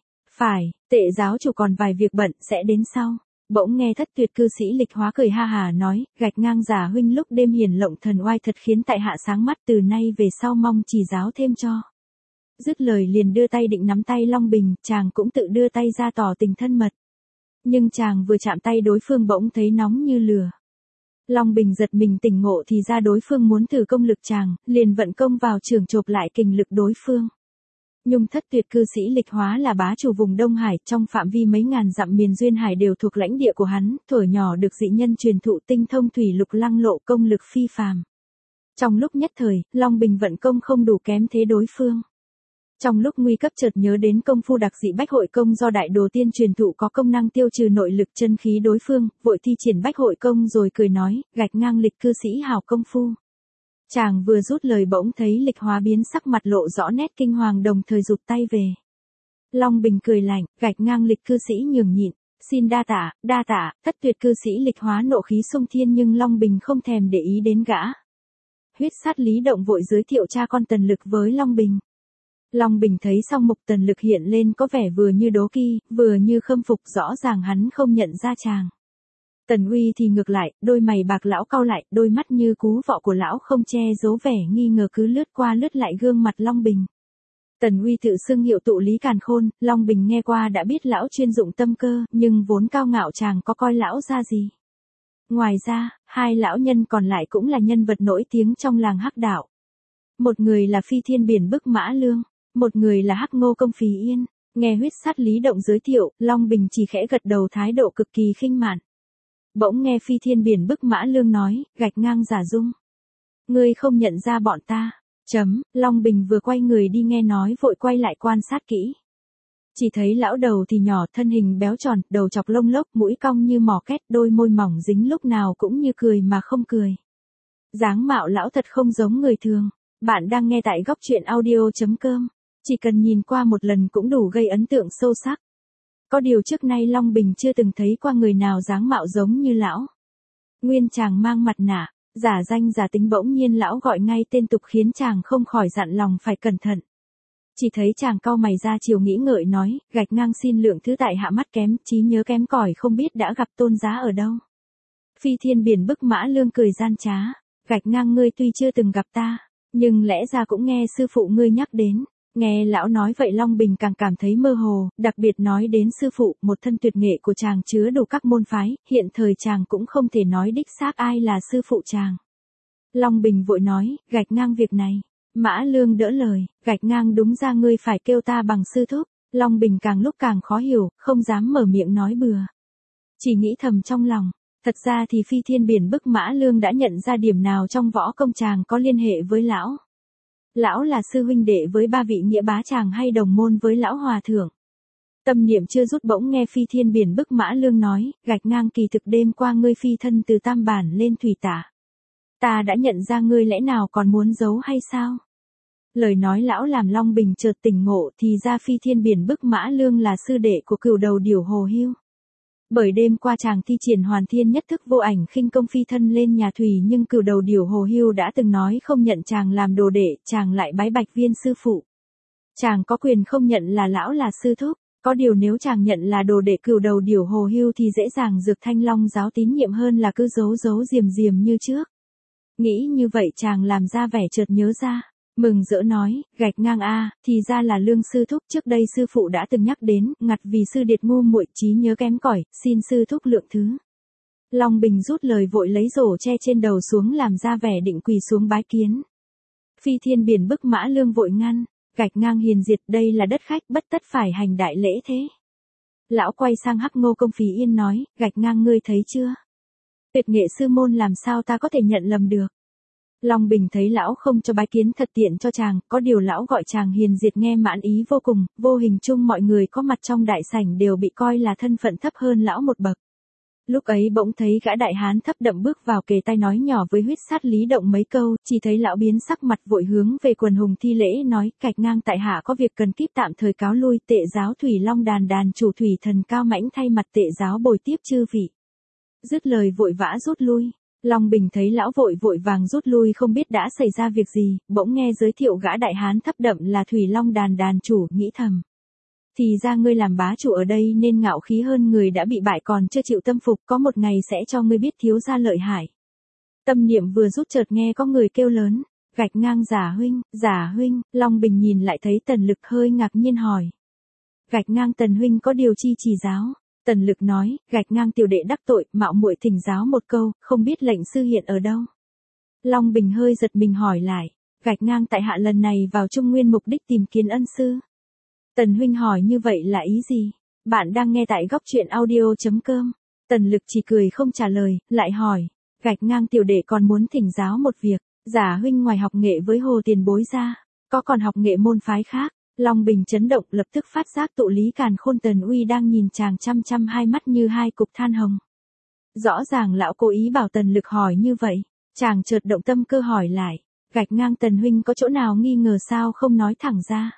Speaker 1: phải, tệ giáo chủ còn vài việc bận sẽ đến sau. Bỗng nghe Thất Tuyệt cư sĩ Lịch Hóa cười ha hà nói, gạch ngang giả huynh lúc đêm hiển lộng thần oai thật khiến tại hạ sáng mắt, từ nay về sau mong chỉ giáo thêm cho. Dứt lời liền đưa tay định nắm tay Long Bình, chàng cũng tự đưa tay ra tỏ tình thân mật. Nhưng chàng vừa chạm tay đối phương bỗng thấy nóng như lửa. Long Bình giật mình tỉnh ngộ thì ra đối phương muốn thử công lực chàng, liền vận công vào chưởng chộp lại kình lực đối phương. Nhung Thất Tuyệt cư sĩ Lịch Hóa là bá chủ vùng Đông Hải, trong phạm vi mấy ngàn dặm miền duyên hải đều thuộc lãnh địa của hắn, thuở nhỏ được dị nhân truyền thụ tinh thông thủy lục lăng lộ công lực phi phàm. Trong lúc nhất thời, Long Bình vận công không đủ kém thế đối phương. Trong lúc nguy cấp chợt nhớ đến công phu đặc dị Bách Hội công do Đại Đồ Tiên truyền thụ có công năng tiêu trừ nội lực chân khí đối phương, vội thi triển Bách Hội công rồi cười nói, gạch ngang Lịch cư sĩ hảo công phu. Chàng vừa rút lời bỗng thấy Lịch Hóa biến sắc mặt lộ rõ nét kinh hoàng đồng thời rụt tay về. Long Bình cười lạnh, gạch ngang Lịch cư sĩ nhường nhịn, xin đa tạ, Thất Tuyệt cư sĩ Lịch Hóa nộ khí xung thiên nhưng Long Bình không thèm để ý đến gã. Huyết sát Lý Động vội giới thiệu cha con Tần Lực với Long Bình. Long Bình thấy song mục Tần Lực hiện lên có vẻ vừa như đố kỵ, vừa như khâm phục, rõ ràng hắn không nhận ra chàng. Tần Uy thì ngược lại, đôi mày bạc lão cau lại, đôi mắt như cú vọ của lão không che giấu vẻ nghi ngờ cứ lướt qua lướt lại gương mặt Long Bình. Tần Uy tự xưng hiệu tụ Lý Càn Khôn, Long Bình nghe qua đã biết lão chuyên dụng tâm cơ, nhưng vốn cao ngạo chàng có coi lão ra gì. Ngoài ra, hai lão nhân còn lại cũng là nhân vật nổi tiếng trong làng Hắc Đạo. Một người là Phi Thiên Biển Bức Mã Lương, một người là Hắc Ngô Công Phí Yên. Nghe huyết sát Lý Động giới thiệu, Long Bình chỉ khẽ gật đầu thái độ cực kỳ khinh mạn. Bỗng nghe Phi Thiên Biển Bức Mã Lương nói, gạch ngang giả dung. Ngươi không nhận ra bọn ta. Long Bình vừa quay người đi nghe nói vội quay lại quan sát kỹ. Chỉ thấy lão đầu thì nhỏ, thân hình béo tròn, đầu chọc lông lốc, mũi cong như mỏ két, đôi môi mỏng dính lúc nào cũng như cười mà không cười. Dáng mạo lão thật không giống người thường. Bạn đang nghe tại góc truyện audio.com. Chỉ cần nhìn qua một lần cũng đủ gây ấn tượng sâu sắc. Có điều trước nay Long Bình chưa từng thấy qua người nào dáng mạo giống như lão. Nguyên chàng mang mặt nạ, giả danh giả tính, bỗng nhiên lão gọi ngay tên tục khiến chàng không khỏi dặn lòng phải cẩn thận. Chỉ thấy chàng cau mày ra chiều nghĩ ngợi nói, gạch ngang xin lượng thứ tại hạ mắt kém, trí nhớ kém cỏi không biết đã gặp tôn giá ở đâu. Phi Thiên Biển Bức Mã Lương cười gian trá, gạch ngang ngươi tuy chưa từng gặp ta, nhưng lẽ ra cũng nghe sư phụ ngươi nhắc đến. Nghe lão nói vậy Long Bình càng cảm thấy mơ hồ, đặc biệt nói đến sư phụ, một thân tuyệt nghệ của chàng chứa đủ các môn phái, hiện thời chàng cũng không thể nói đích xác ai là sư phụ chàng. Long Bình vội nói, gạch ngang việc này. Mã Lương đỡ lời, gạch ngang đúng ra ngươi phải kêu ta bằng sư thúc. Long Bình càng lúc càng khó hiểu, không dám mở miệng nói bừa. Chỉ nghĩ thầm trong lòng, thật ra thì Phi Thiên Biển Bức Mã Lương đã nhận ra điểm nào trong võ công chàng có liên hệ với lão. Lão là sư huynh đệ với ba vị nghĩa bá chàng hay đồng môn với lão hòa thượng. Tâm niệm chưa rút bỗng nghe Phi Thiên Biển Bức Mã Lương nói, gạch ngang kỳ thực đêm qua ngươi phi thân từ Tam Bản lên Thủy Tả. Ta đã nhận ra ngươi lẽ nào còn muốn giấu hay sao? Lời nói lão làm Long Bình chợt tỉnh ngộ thì ra Phi Thiên Biển Bức Mã Lương là sư đệ của Cửu Đầu Điểu Hồ Hưu. Bởi đêm qua chàng thi triển Hoàn Thiên Nhất Thức vô ảnh khinh công phi thân lên nhà Thủy nhưng Cửu Đầu Điểu Hồ Hưu đã từng nói không nhận chàng làm đồ đệ, chàng lại bái Bạch Viên sư phụ. Chàng có quyền không nhận là lão là sư thúc, có điều nếu chàng nhận là đồ đệ Cửu Đầu Điểu Hồ Hưu thì dễ dàng Dược Thanh Long giáo tín nhiệm hơn là cứ giấu giấu diềm như trước. Nghĩ như vậy chàng làm ra vẻ chợt nhớ ra. Mừng rỡ nói, gạch ngang a, thì ra là Lương sư thúc, trước đây sư phụ đã từng nhắc đến, ngặt vì sư điệt ngu muội trí nhớ kém cỏi, xin sư thúc lượng thứ. Long Bình rút lời vội lấy rổ che trên đầu xuống làm ra vẻ định quỳ xuống bái kiến. Phi Thiên Biển Bức Mã Lương vội ngăn, gạch ngang hiền diệt, đây là đất khách bất tất phải hành đại lễ thế. Lão quay sang Hắc Ngô Công Phí Yên nói, gạch ngang ngươi thấy chưa? Tuyệt nghệ sư môn làm sao ta có thể nhận lầm được. Long Bình thấy lão không cho bái kiến thật tiện cho chàng, có điều lão gọi chàng hiền diệt nghe mãn ý vô cùng, vô hình chung mọi người có mặt trong đại sảnh đều bị coi là thân phận thấp hơn lão một bậc. Lúc ấy bỗng thấy gã đại hán thấp đậm bước vào kề tai nói nhỏ với Huyết Sát Lý Động mấy câu, chỉ thấy lão biến sắc mặt vội hướng về quần hùng thi lễ nói, Cạch Ngang tại hạ có việc cần kíp tạm thời cáo lui, Tệ giáo Thủy Long đàn đàn chủ Thủy Thần Cao Mãnh thay mặt Tệ giáo bồi tiếp chư vị. Dứt lời vội vã rút lui. Long Bình thấy lão vội vàng rút lui không biết đã xảy ra việc gì, bỗng nghe giới thiệu gã đại hán thấp đậm là Thủy Long đàn đàn chủ, nghĩ thầm. Thì ra ngươi làm bá chủ ở đây nên ngạo khí hơn người đã bị bại còn chưa chịu tâm phục, có một ngày sẽ cho ngươi biết thiếu gia lợi hại. Tâm niệm vừa rút chợt nghe có người kêu lớn, Gạch Ngang giả huynh, Long Bình nhìn lại thấy Tần Lực hơi ngạc nhiên hỏi. Gạch Ngang Tần huynh có điều chi chỉ giáo? Tần Lực nói, Gạch Ngang tiểu đệ đắc tội, mạo muội thỉnh giáo một câu, không biết lệnh sư hiện ở đâu. Long Bình hơi giật mình hỏi lại, Gạch Ngang tại hạ lần này vào Trung Nguyên mục đích tìm kiếm ân sư. Tần huynh hỏi như vậy là ý gì? Bạn đang nghe tại góc truyện audio.com. Tần Lực chỉ cười không trả lời, lại hỏi, Gạch Ngang tiểu đệ còn muốn thỉnh giáo một việc, giả huynh ngoài học nghệ với Hồ tiền bối ra, có còn học nghệ môn phái khác? Long Bình chấn động lập tức phát giác tụ Lý Càn Khôn Tần Uy đang nhìn chàng chăm hai mắt như hai cục than hồng. Rõ ràng lão cố ý bảo Tần Lực hỏi như vậy, chàng chợt động tâm cơ hỏi lại, Gạch Ngang Tần huynh có chỗ nào nghi ngờ sao không nói thẳng ra?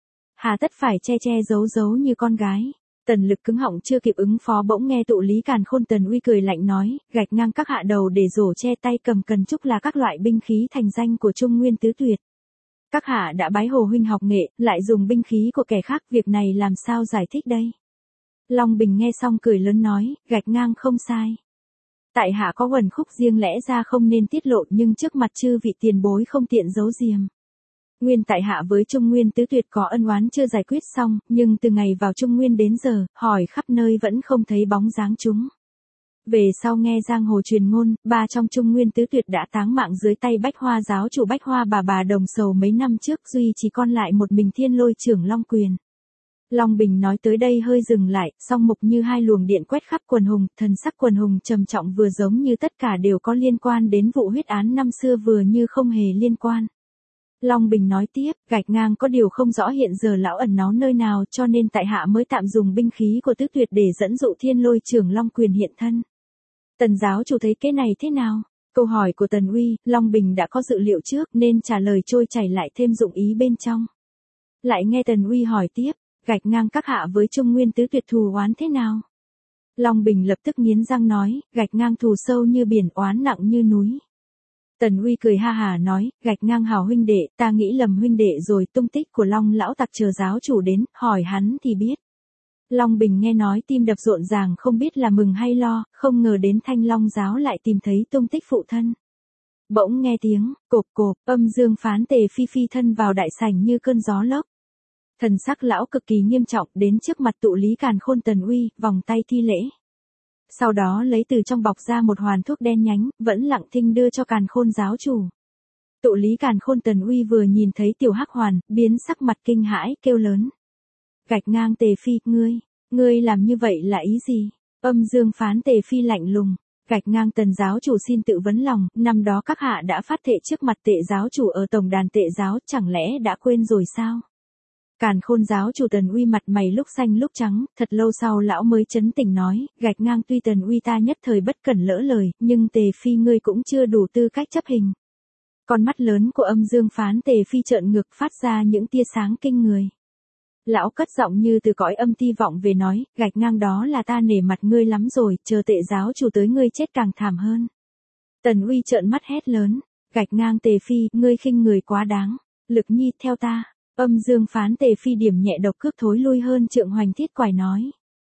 Speaker 1: Hà tất phải che giấu như con gái. Tần Lực cứng họng chưa kịp ứng phó bỗng nghe tụ Lý Càn Khôn Tần Uy cười lạnh nói, Gạch Ngang các hạ đầu để rổ che tay cầm cần trúc là các loại binh khí thành danh của Trung Nguyên tứ tuyệt. Các hạ đã bái Hồ huynh học nghệ, lại dùng binh khí của kẻ khác, việc này làm sao giải thích đây? Long Bình nghe xong cười lớn nói, Gạch Ngang không sai. Tại hạ có uẩn khúc riêng lẽ ra không nên tiết lộ nhưng trước mặt chư vị tiền bối không tiện giấu giềm. Nguyên tại hạ với Trung Nguyên tứ tuyệt có ân oán chưa giải quyết xong, nhưng từ ngày vào Trung Nguyên đến giờ, hỏi khắp nơi vẫn không thấy bóng dáng chúng. Về sau nghe giang hồ truyền ngôn, ba trong Trung Nguyên tứ tuyệt đã táng mạng dưới tay Bách Hoa giáo chủ Bách Hoa bà Đồng Sầu mấy năm trước, duy chỉ còn lại một mình Thiên Lôi trưởng Long Quyền. Long Bình nói tới đây hơi dừng lại, song mục như hai luồng điện quét khắp quần hùng, thần sắc quần hùng trầm trọng vừa giống như tất cả đều có liên quan đến vụ huyết án năm xưa vừa như không hề liên quan. Long Bình nói tiếp, Gạch Ngang có điều không rõ hiện giờ lão ẩn náu nơi nào cho nên tại hạ mới tạm dùng binh khí của tứ tuyệt để dẫn dụ Thiên Lôi trưởng Long Quyền hiện thân. Tần giáo chủ thấy cái này thế nào? Câu hỏi của Tần Uy, Long Bình đã có dự liệu trước nên trả lời trôi chảy lại thêm dụng ý bên trong. Lại nghe Tần Uy hỏi tiếp, Gạch Ngang các hạ với Trung Nguyên tứ tuyệt thù oán thế nào? Long Bình lập tức nghiến răng nói, Gạch Ngang thù sâu như biển, oán nặng như núi. Tần Uy cười ha hà nói, Gạch Ngang hảo huynh đệ, ta nghĩ lầm huynh đệ rồi, tung tích của Long lão tặc chờ giáo chủ đến, hỏi hắn thì biết. Long Bình nghe nói tim đập rộn ràng không biết là mừng hay lo, không ngờ đến Thanh Long giáo lại tìm thấy tung tích phụ thân. Bỗng nghe tiếng, cộp, âm dương phán Tề phi thân vào đại sảnh như cơn gió lốc. Thần sắc lão cực kỳ nghiêm trọng đến trước mặt tụ Lý Càn Khôn Tần Uy, vòng tay thi lễ. Sau đó lấy từ trong bọc ra một hoàn thuốc đen nhánh, vẫn lặng thinh đưa cho Càn Khôn giáo chủ. Tụ Lý Càn Khôn Tần Uy vừa nhìn thấy tiểu hắc hoàn, biến sắc mặt kinh hãi, kêu lớn. Gạch Ngang Tề phi, ngươi làm như vậy là ý gì? Âm dương phán Tề phi lạnh lùng. Gạch Ngang Tần giáo chủ xin tự vấn lòng, năm đó các hạ đã phát thệ trước mặt Tệ giáo chủ ở tổng đàn Tệ giáo, chẳng lẽ đã quên rồi sao? Càn Khôn giáo chủ Tần Uy mặt mày lúc xanh lúc trắng, thật lâu sau lão mới chấn tỉnh nói, Gạch Ngang tuy Tần Uy ta nhất thời bất cẩn lỡ lời, nhưng Tề phi ngươi cũng chưa đủ tư cách chấp hình. Con mắt lớn của âm dương phán Tề phi trợn ngược phát ra những tia sáng kinh người. Lão cất giọng như từ cõi âm ti vọng về nói, Gạch Ngang đó là ta nể mặt ngươi lắm rồi, chờ Tệ giáo chủ tới ngươi chết càng thảm hơn. Tần Uy trợn mắt hét lớn, Gạch Ngang Tề phi, ngươi khinh người quá đáng. Lực Nhi theo ta. Âm dương phán Tề phi điểm nhẹ độc cước thối lui hơn trượng hoành thiết quải nói.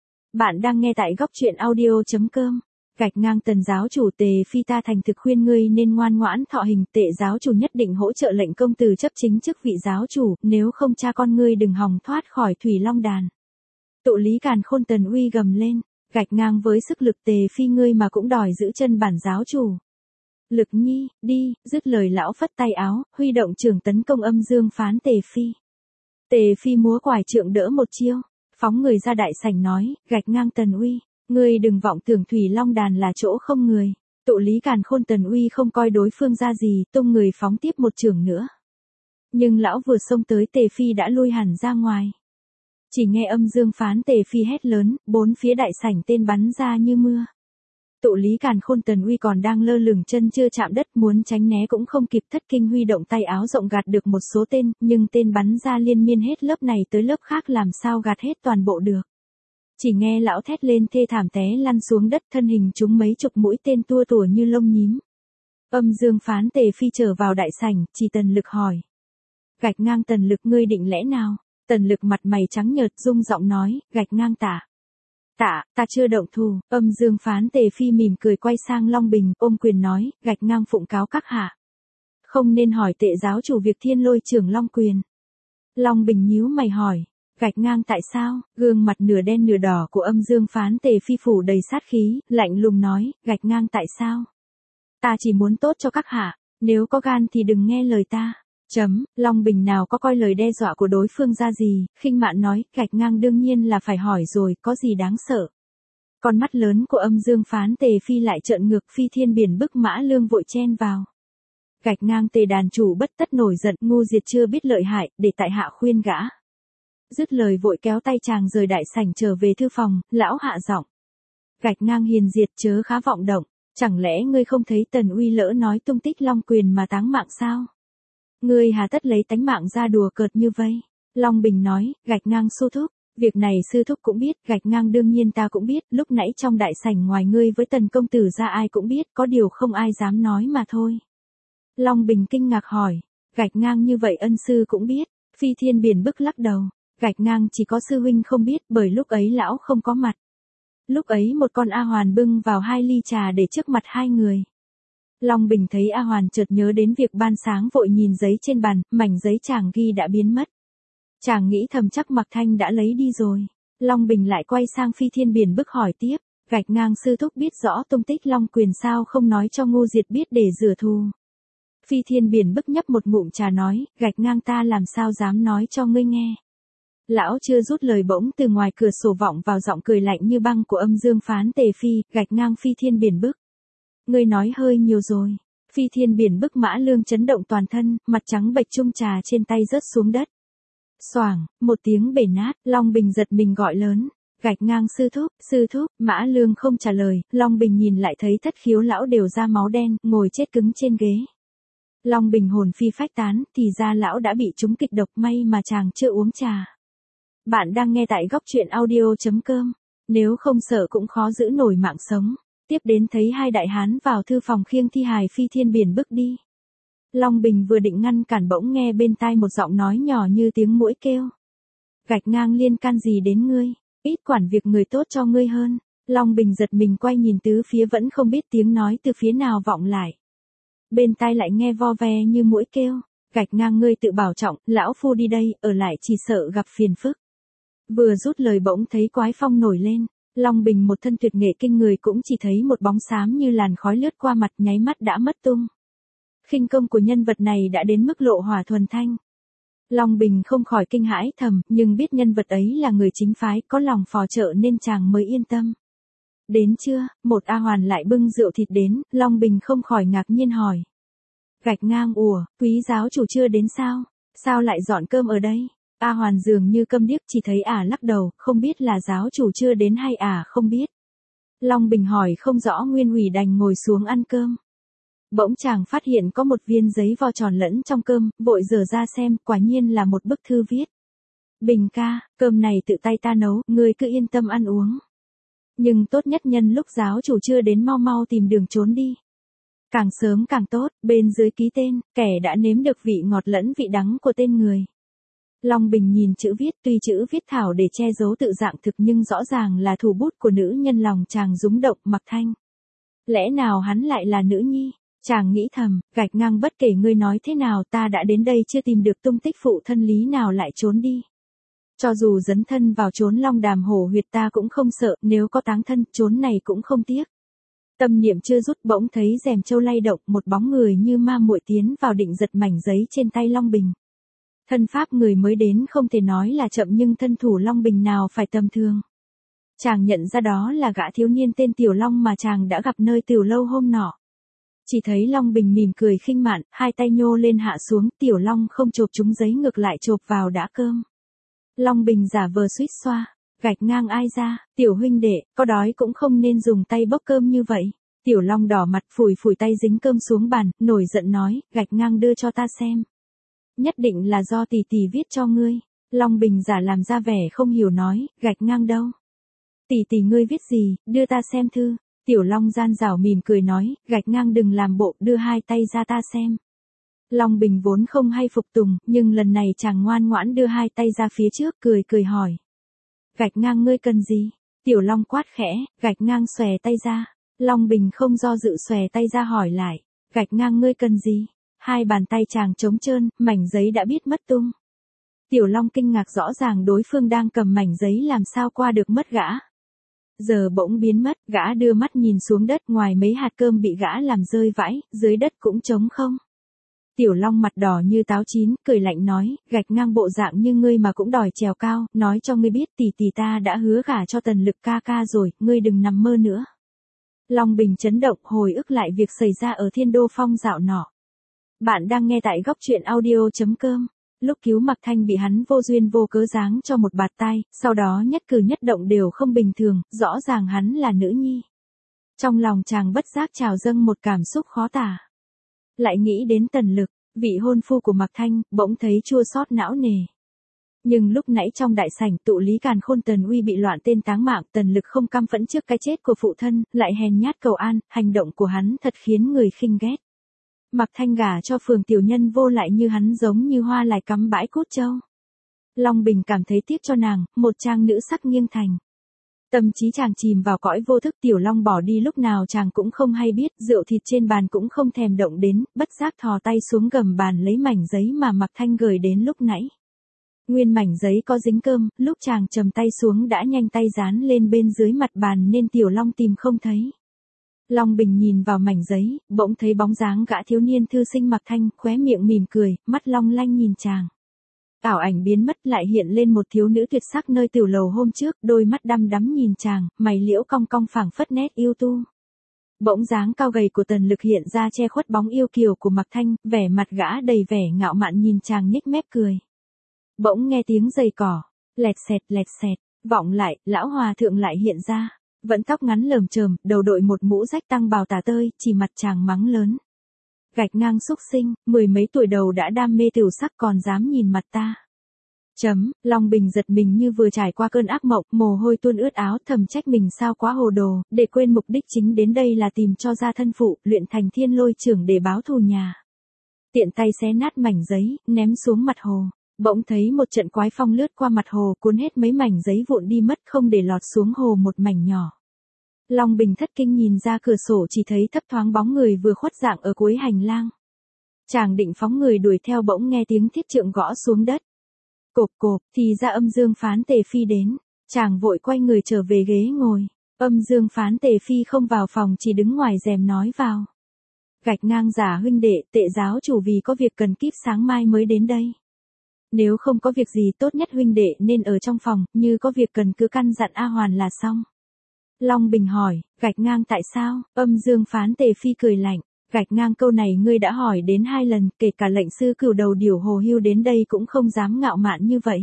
Speaker 1: Bạn đang nghe tại góc truyện audio.com. Gạch Ngang Tần giáo chủ Tề phi ta thành thực khuyên ngươi nên ngoan ngoãn thọ hình, Tệ giáo chủ nhất định hỗ trợ lệnh công từ chấp chính chức vị giáo chủ, nếu không cha con ngươi đừng hòng thoát khỏi Thủy Long đàn. Tụ Lý Càn Khôn Tần Uy gầm lên, Gạch Ngang với sức lực Tề phi ngươi mà cũng đòi giữ chân bản giáo chủ. Lực Nhi, đi, dứt lời lão phất tay áo, huy động trường tấn công âm dương phán Tề phi. Tề phi múa quải trượng đỡ một chiêu, phóng người ra đại sảnh nói, Gạch Ngang Tần Uy, ngươi đừng vọng tưởng Thủy Long đàn là chỗ không người. Tụ Lý Càn Khôn Tần Uy không coi đối phương ra gì, tung người phóng tiếp một chưởng nữa. Nhưng lão vừa xông tới Tề Phi đã lui hẳn ra ngoài. Chỉ nghe âm dương phán Tề Phi hét lớn, bốn phía đại sảnh tên bắn ra như mưa. Tụ Lý Càn Khôn Tần Uy còn đang lơ lửng chân chưa chạm đất, muốn tránh né cũng không kịp, Thất Kinh huy động tay áo rộng gạt được một số tên, nhưng tên bắn ra liên miên hết lớp này tới lớp khác làm sao gạt hết toàn bộ được. Chỉ nghe lão thét lên thê thảm té lăn xuống đất, thân hình trúng mấy chục mũi tên tua tủa như lông nhím. Âm dương phán Tề Phi trở vào đại sảnh, chỉ Tần Lực hỏi. Gạch ngang Tần Lực, ngươi định lẽ nào? Tần Lực mặt mày trắng nhợt rung giọng nói, gạch ngang tạ. Tạ, ta chưa động thủ. Âm dương phán Tề Phi mỉm cười quay sang Long Bình, ôm quyền nói, gạch ngang phụng cáo các hạ. Không nên hỏi Tệ giáo chủ việc Thiên Lôi trưởng Long Quyền. Long Bình nhíu mày hỏi, gạch ngang tại sao? Gương mặt nửa đen nửa đỏ của âm dương phán Tề Phi phủ đầy sát khí, lạnh lùng nói, gạch ngang tại sao? Ta chỉ muốn tốt cho các hạ, nếu có gan thì đừng nghe lời ta. Long Bình nào có coi lời đe dọa của đối phương ra gì, khinh mạn nói, gạch ngang đương nhiên là phải hỏi rồi, có gì đáng sợ. Con mắt lớn của âm dương phán Tề Phi lại trợn ngược, Phi Thiên Biển Bức Mã Lương vội chen vào. Gạch ngang Tề đàn chủ bất tất nổi giận, ngu diệt chưa biết lợi hại, để tại hạ khuyên gã. Dứt lời vội kéo tay chàng rời đại sảnh trở về thư phòng, lão hạ giọng. Gạch ngang hiền diệt chớ khá vọng động, chẳng lẽ ngươi không thấy Tần Uy lỡ nói tung tích Long Quyền mà táng mạng sao? Ngươi hà tất lấy tánh mạng ra đùa cợt như vây. Long Bình nói, gạch ngang sư thúc, việc này sư thúc cũng biết, gạch ngang đương nhiên ta cũng biết, lúc nãy trong đại sảnh ngoài ngươi với Tần công tử ra ai cũng biết, có điều không ai dám nói mà thôi. Long Bình kinh ngạc hỏi, gạch ngang như vậy ân sư cũng biết. Phi Thiên Biển Bức lắc đầu, gạch ngang chỉ có sư huynh không biết, bởi lúc ấy lão không có mặt. Lúc ấy một con A Hoàn bưng vào 2 ly trà để trước mặt hai người. Long Bình thấy A Hoàn chợt nhớ đến việc ban sáng vội nhìn giấy trên bàn, mảnh giấy chàng ghi đã biến mất. Chàng nghĩ thầm chắc Mạc Thanh đã lấy đi rồi. Long Bình lại quay sang Phi Thiên Biển Bức hỏi tiếp, gạch ngang sư thúc biết rõ tung tích Long Quyền sao không nói cho Ngô Diệt biết để rửa thù. Phi Thiên Biển Bức nhấp một ngụm trà nói, gạch ngang ta làm sao dám nói cho ngươi nghe. Lão chưa rút lời bỗng từ ngoài cửa sổ vọng vào giọng cười lạnh như băng của âm dương phán Tề Phi, gạch ngang Phi Thiên Biển Bức. Ngươi nói hơi nhiều rồi. Phi Thiên Biển Bức Mã Lương chấn động toàn thân, mặt trắng bệch chung trà trên tay rớt xuống đất. Xoảng, một tiếng bể nát, Long Bình giật mình gọi lớn. Gạch ngang sư thúc, Mã Lương không trả lời, Long Bình nhìn lại thấy Thất Khiếu lão đều ra máu đen, ngồi chết cứng trên ghế. Long Bình hồn phi phách tán, thì ra lão đã bị trúng kịch độc, may mà chàng chưa uống trà. Bạn đang nghe tại góc truyện audio.com. Nếu không sợ cũng khó giữ nổi mạng sống. Tiếp đến thấy hai đại hán vào thư phòng khiêng thi hài Phi Thiên Biển Bức đi. Long Bình vừa định ngăn cản bỗng nghe bên tai một giọng nói nhỏ như tiếng muỗi kêu. Gạch ngang liên can gì đến ngươi, ít quản việc người tốt cho ngươi hơn. Long Bình giật mình quay nhìn tứ phía vẫn không biết tiếng nói từ phía nào vọng lại. Bên tai lại nghe vo ve như muỗi kêu. Gạch ngang ngươi tự bảo trọng, lão phu đi đây, ở lại chỉ sợ gặp phiền phức. Vừa rút lời bỗng thấy Quái Phong nổi lên. Long Bình một thân tuyệt nghệ kinh người cũng chỉ thấy một bóng xám như làn khói lướt qua mặt, nháy mắt đã mất tung. Khinh công của nhân vật này đã đến mức lộ hỏa thuần thanh. Long Bình không khỏi kinh hãi thầm, nhưng biết nhân vật ấy là người chính phái, có lòng phò trợ nên chàng mới yên tâm. Đến chưa, một A Hoàn lại bưng rượu thịt đến, Long Bình không khỏi ngạc nhiên hỏi. Gạch ngang ủa, quý giáo chủ chưa đến sao? Sao lại dọn cơm ở đây? A Hoàn dường như câm điếc, chỉ thấy ả lắc đầu, không biết là giáo chủ chưa đến hay ả không biết. Long Bình hỏi không rõ nguyên ủy đành ngồi xuống ăn cơm. Bỗng chàng phát hiện có một viên giấy vo tròn lẫn trong cơm, vội dở ra xem, quả nhiên là một bức thư viết. Bình ca, cơm này tự tay ta nấu, ngươi cứ yên tâm ăn uống. Nhưng tốt nhất nhân lúc giáo chủ chưa đến mau mau tìm đường trốn đi. Càng sớm càng tốt, bên dưới ký tên, kẻ đã nếm được vị ngọt lẫn vị đắng của tên người. Long Bình nhìn chữ viết, tuy chữ viết thảo để che giấu tự dạng thực nhưng rõ ràng là thủ bút của nữ nhân, lòng chàng rúng động. Mạc Thanh. Lẽ nào hắn lại là nữ nhi? Chàng nghĩ thầm, gạch ngang bất kể ngươi nói thế nào ta đã đến đây chưa tìm được tung tích phụ thân, lý nào lại trốn đi. Cho dù dấn thân vào chốn Long Đàm hổ huyệt ta cũng không sợ, nếu có táng thân, chốn này cũng không tiếc. Tâm niệm chưa rút bỗng thấy rèm châu lay động, một bóng người như ma muội tiến vào định giật mảnh giấy trên tay Long Bình. Thân pháp người mới đến không thể nói là chậm nhưng thân thủ Long Bình nào phải tầm thường. Chàng nhận ra đó là gã thiếu niên tên Tiểu Long mà chàng đã gặp nơi tiểu lâu hôm nọ. Chỉ thấy Long Bình mỉm cười khinh mạn, hai tay nhô lên hạ xuống, Tiểu Long không chộp trúng giấy ngược lại chộp vào đã cơm. Long Bình giả vờ suýt xoa, gạch ngang ai ra, tiểu huynh đệ, có đói cũng không nên dùng tay bốc cơm như vậy. Tiểu Long đỏ mặt phủi phủi tay dính cơm xuống bàn, nổi giận nói, gạch ngang đưa cho ta xem. Nhất định là do tỷ tỷ viết cho ngươi. Long Bình giả làm ra vẻ không hiểu nói, gạch ngang đâu. Tỷ tỷ ngươi viết gì, đưa ta xem thư. Tiểu Long gian rảo mỉm cười nói, gạch ngang đừng làm bộ, đưa hai tay ra ta xem. Long Bình vốn không hay phục tùng, nhưng lần này chàng ngoan ngoãn đưa hai tay ra phía trước, cười cười hỏi. Gạch ngang ngươi cần gì? Tiểu Long quát khẽ, gạch ngang xòe tay ra. Long Bình không do dự xòe tay ra hỏi lại, gạch ngang ngươi cần gì? Hai bàn tay chàng trống trơn, mảnh giấy đã biết mất tung. Tiểu Long kinh ngạc rõ ràng đối phương đang cầm mảnh giấy làm sao qua được mất gã. Giờ bỗng biến mất, gã đưa mắt nhìn xuống đất, ngoài mấy hạt cơm bị gã làm rơi vãi, dưới đất cũng trống không. Tiểu Long mặt đỏ như táo chín, cười lạnh nói, gạch ngang bộ dạng như ngươi mà cũng đòi trèo cao, nói cho ngươi biết tỷ tỷ ta đã hứa gả cho Tần Lực ca ca rồi, ngươi đừng nằm mơ nữa. Long Bình chấn động, hồi ức lại việc xảy ra ở Thiên Đô Phong dạo nọ. Bạn đang nghe tại góc truyện audio.com. Lúc cứu Mạc Thanh bị hắn vô duyên vô cớ giáng cho một bạt tai, sau đó nhất cử nhất động đều không bình thường, rõ ràng hắn là nữ nhi. Trong lòng chàng bất giác trào dâng một cảm xúc khó tả. Lại nghĩ đến Tần Lực, vị hôn phu của Mạc Thanh, bỗng thấy chua xót não nề. Nhưng lúc nãy trong đại sảnh tụ lý càn khôn Tần Uy bị loạn tên táng mạng, Tần Lực không căm phẫn trước cái chết của phụ thân, lại hèn nhát cầu an, hành động của hắn thật khiến người khinh ghét. Mạc Thanh gả cho phường tiểu nhân vô lại như hắn giống như hoa lại cắm bãi cốt châu. Long Bình cảm thấy tiếc cho nàng, một trang nữ sắc nghiêng thành. Tâm trí chàng chìm vào cõi vô thức, Tiểu Long bỏ đi lúc nào chàng cũng không hay biết, rượu thịt trên bàn cũng không thèm động đến, bất giác thò tay xuống gầm bàn lấy mảnh giấy mà Mạc Thanh gửi đến lúc nãy. Nguyên mảnh giấy có dính cơm, lúc chàng trầm tay xuống đã nhanh tay dán lên bên dưới mặt bàn nên Tiểu Long tìm không thấy. Long Bình nhìn vào mảnh giấy, bỗng thấy bóng dáng gã thiếu niên thư sinh Mạc Thanh, khóe miệng mỉm cười, mắt long lanh nhìn chàng. Ảo ảnh biến mất, lại hiện lên một thiếu nữ tuyệt sắc nơi tiểu lầu hôm trước, đôi mắt đăm đắm nhìn chàng, mày liễu cong cong phảng phất nét yêu tu. Bỗng dáng cao gầy của Tần Lực hiện ra che khuất bóng yêu kiều của Mạc Thanh, vẻ mặt gã đầy vẻ ngạo mạn nhìn chàng nhếch mép cười. Bỗng nghe tiếng giày cỏ, lẹt xẹt, vọng lại, lão hòa thượng lại hiện ra. Vẫn tóc ngắn lởm chởm, đầu đội một mũ rách tăng bào tả tơi, chỉ mặt chàng mắng lớn. Gạch ngang xúc sinh, mười mấy tuổi đầu đã đam mê tiểu sắc còn dám nhìn mặt ta. Long Bình giật mình như vừa trải qua cơn ác mộng, mồ hôi tuôn ướt áo, thầm trách mình sao quá hồ đồ, để quên mục đích chính đến đây là tìm cho ra thân phụ, luyện thành Thiên Lôi Trưởng để báo thù nhà. Tiện tay xé nát mảnh giấy, ném xuống mặt hồ. Bỗng thấy một trận quái phong lướt qua mặt hồ, cuốn hết mấy mảnh giấy vụn đi mất, không để lọt xuống hồ một mảnh nhỏ. Long Bình thất kinh nhìn ra cửa sổ, chỉ thấy thấp thoáng bóng người vừa khuất dạng ở cuối hành lang. Chàng định phóng người đuổi theo, bỗng nghe tiếng thiết trượng gõ xuống đất. Cộp cộp, thì ra Âm Dương Phán Tề Phi đến. Chàng vội quay người trở về ghế ngồi. Âm Dương Phán Tề Phi không vào phòng, chỉ đứng ngoài rèm nói vào. Gạch ngang giả huynh đệ, Tệ giáo chủ vì có việc cần kíp sáng mai mới đến đây. Nếu không có việc gì tốt nhất huynh đệ nên ở trong phòng, như có việc cần cứ căn dặn A Hoàn là xong. Long Bình hỏi, gạch ngang tại sao? Âm Dương Phán Tề Phi cười lạnh, gạch ngang câu này ngươi đã hỏi đến 2 lần, kể cả lệnh sư cửu đầu điểu Hồ Hưu đến đây cũng không dám ngạo mạn như vậy.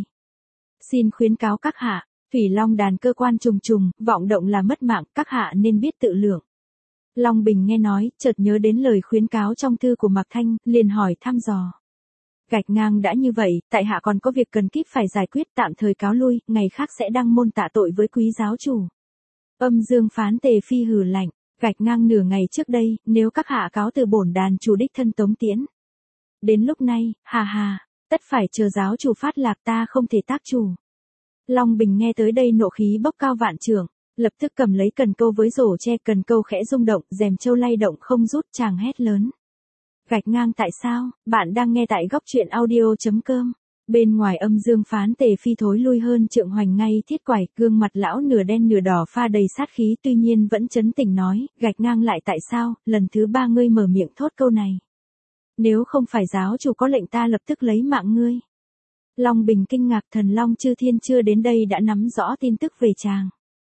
Speaker 1: Xin khuyến cáo các hạ, Thủy Long đàn cơ quan trùng trùng, vọng động là mất mạng, các hạ nên biết tự lượng. Long Bình nghe nói, chợt nhớ đến lời khuyến cáo trong thư của Mạc Thanh, liền hỏi thăm dò. Gạch ngang đã như vậy, tại hạ còn có việc cần kíp phải giải quyết, tạm thời cáo lui, ngày khác sẽ đăng môn tạ tội với quý giáo chủ. Âm Dương Phán Tề Phi hừ lạnh, gạch ngang nửa ngày trước đây, nếu các hạ cáo từ bổn đàn chủ đích thân tống tiễn. Đến lúc này, hà, tất phải chờ giáo chủ phát lạc, ta không thể tác chủ. Long Bình nghe tới đây nộ khí bốc cao vạn trượng, lập tức cầm lấy cần câu với rổ tre, cần câu khẽ rung động, rèm châu lay động không rút, chàng hét lớn. Gạch ngang tại sao? Bạn đang nghe tại góc truyện audio.com. Bên ngoài Âm Dương Phán Tề Phi thối lui hơn trượng, hoành ngay thiết quải, gương mặt lão nửa đen nửa đỏ pha đầy sát khí, tuy nhiên vẫn trấn tĩnh nói, gạch ngang lại tại sao? Lần thứ 3 ngươi mở miệng thốt câu này. Nếu không phải giáo chủ có lệnh ta lập tức lấy mạng ngươi. Long Bình kinh ngạc, Thần Long Chư Thiên chưa đến đây đã nắm rõ tin tức về chàng.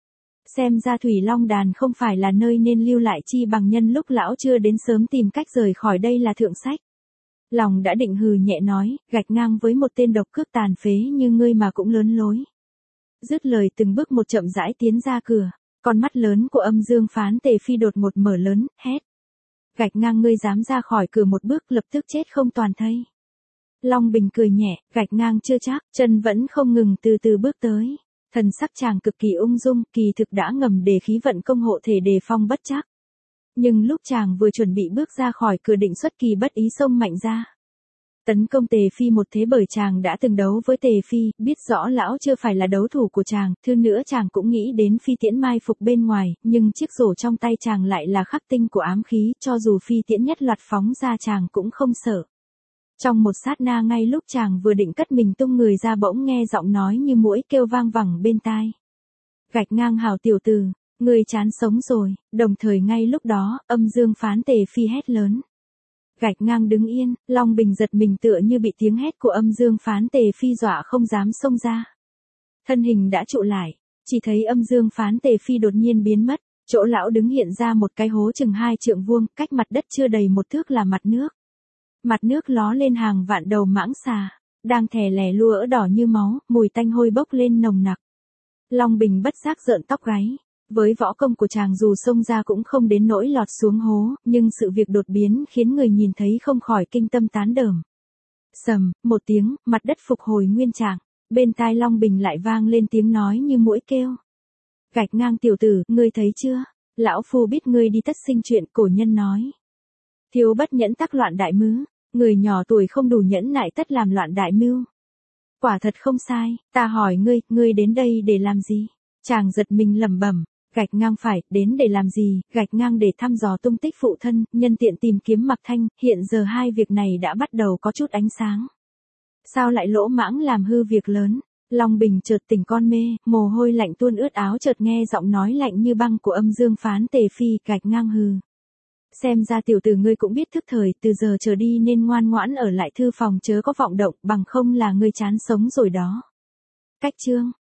Speaker 1: Xem ra Thủy Long Đàn không phải là nơi nên lưu lại, chi bằng nhân lúc lão chưa đến sớm tìm cách rời khỏi đây là thượng sách. Lòng đã định hừ nhẹ nói, gạch ngang với một tên độc cước tàn phế như ngươi mà cũng lớn lối. Dứt lời từng bước một chậm rãi tiến ra cửa, con mắt lớn của Âm Dương Phán Tề Phi đột ngột mở lớn, hét. Gạch ngang, ngươi dám ra khỏi cửa một bước lập tức chết không toàn thây. Long Bình cười nhẹ, gạch ngang chưa chắc, chân vẫn không ngừng từ từ bước tới. Thần sắc chàng cực kỳ ung dung, kỳ thực đã ngầm đề khí vận công hộ thể đề phong bất trắc. Nhưng lúc chàng vừa chuẩn bị bước ra khỏi cửa định xuất kỳ bất ý xông mạnh ra. Tấn công Tề Phi một thế, bởi chàng đã từng đấu với Tề Phi, biết rõ lão chưa phải là đấu thủ của chàng, thứ nữa chàng cũng nghĩ đến phi tiễn mai phục bên ngoài, nhưng chiếc rổ trong tay chàng lại là khắc tinh của ám khí, cho dù phi tiễn nhất loạt phóng ra chàng cũng không sợ. Trong một sát na ngay lúc chàng vừa định cất mình tung người ra, bỗng nghe giọng nói như muỗi kêu vang vẳng bên tai. Gạch ngang, hảo tiểu tử, ngươi chán sống rồi. Đồng thời ngay lúc đó, Âm Dương Phán Tề Phi hét lớn. Gạch ngang đứng yên, Long Bình giật mình tựa như bị tiếng hét của Âm Dương Phán Tề Phi dọa không dám xông ra. Thân hình đã trụ lại, chỉ thấy Âm Dương Phán Tề Phi đột nhiên biến mất, chỗ lão đứng hiện ra một cái hố chừng 2 trượng vuông, cách mặt đất chưa đầy 1 thước là mặt nước. Mặt nước ló lên hàng vạn đầu mãng xà, đang thè lè lùa đỏ như máu, mùi tanh hôi bốc lên nồng nặc. Long Bình bất giác rợn tóc gáy. Với võ công của chàng dù xông ra cũng không đến nỗi lọt xuống hố, nhưng sự việc đột biến khiến người nhìn thấy không khỏi kinh tâm tán đờm. Sầm, một tiếng, mặt đất phục hồi nguyên trạng, bên tai Long Bình lại vang lên tiếng nói như muỗi kêu. Gạch ngang tiểu tử, ngươi thấy chưa? Lão phu biết ngươi đi tất sinh chuyện, cổ nhân nói. Thiếu bất nhẫn tắc loạn đại mưu, người nhỏ tuổi không đủ nhẫn nại tất làm loạn đại mưu. Quả thật không sai, ta hỏi ngươi đến đây để làm gì? Chàng giật mình lẩm bẩm. Gạch ngang phải, đến để làm gì? Gạch ngang để thăm dò tung tích phụ thân, nhân tiện tìm kiếm Mặc Thanh, hiện giờ hai việc này đã bắt đầu có chút ánh sáng. Sao lại lỗ mãng làm hư việc lớn? Long Bình chợt tỉnh con mê, mồ hôi lạnh tuôn ướt áo, chợt nghe giọng nói lạnh như băng của Âm Dương Phán Tề Phi. Gạch ngang hừ. Xem ra tiểu tử ngươi cũng biết thức thời, từ giờ trở đi nên ngoan ngoãn ở lại thư phòng chớ có vọng động, bằng không là ngươi chán sống rồi đó. Cách chương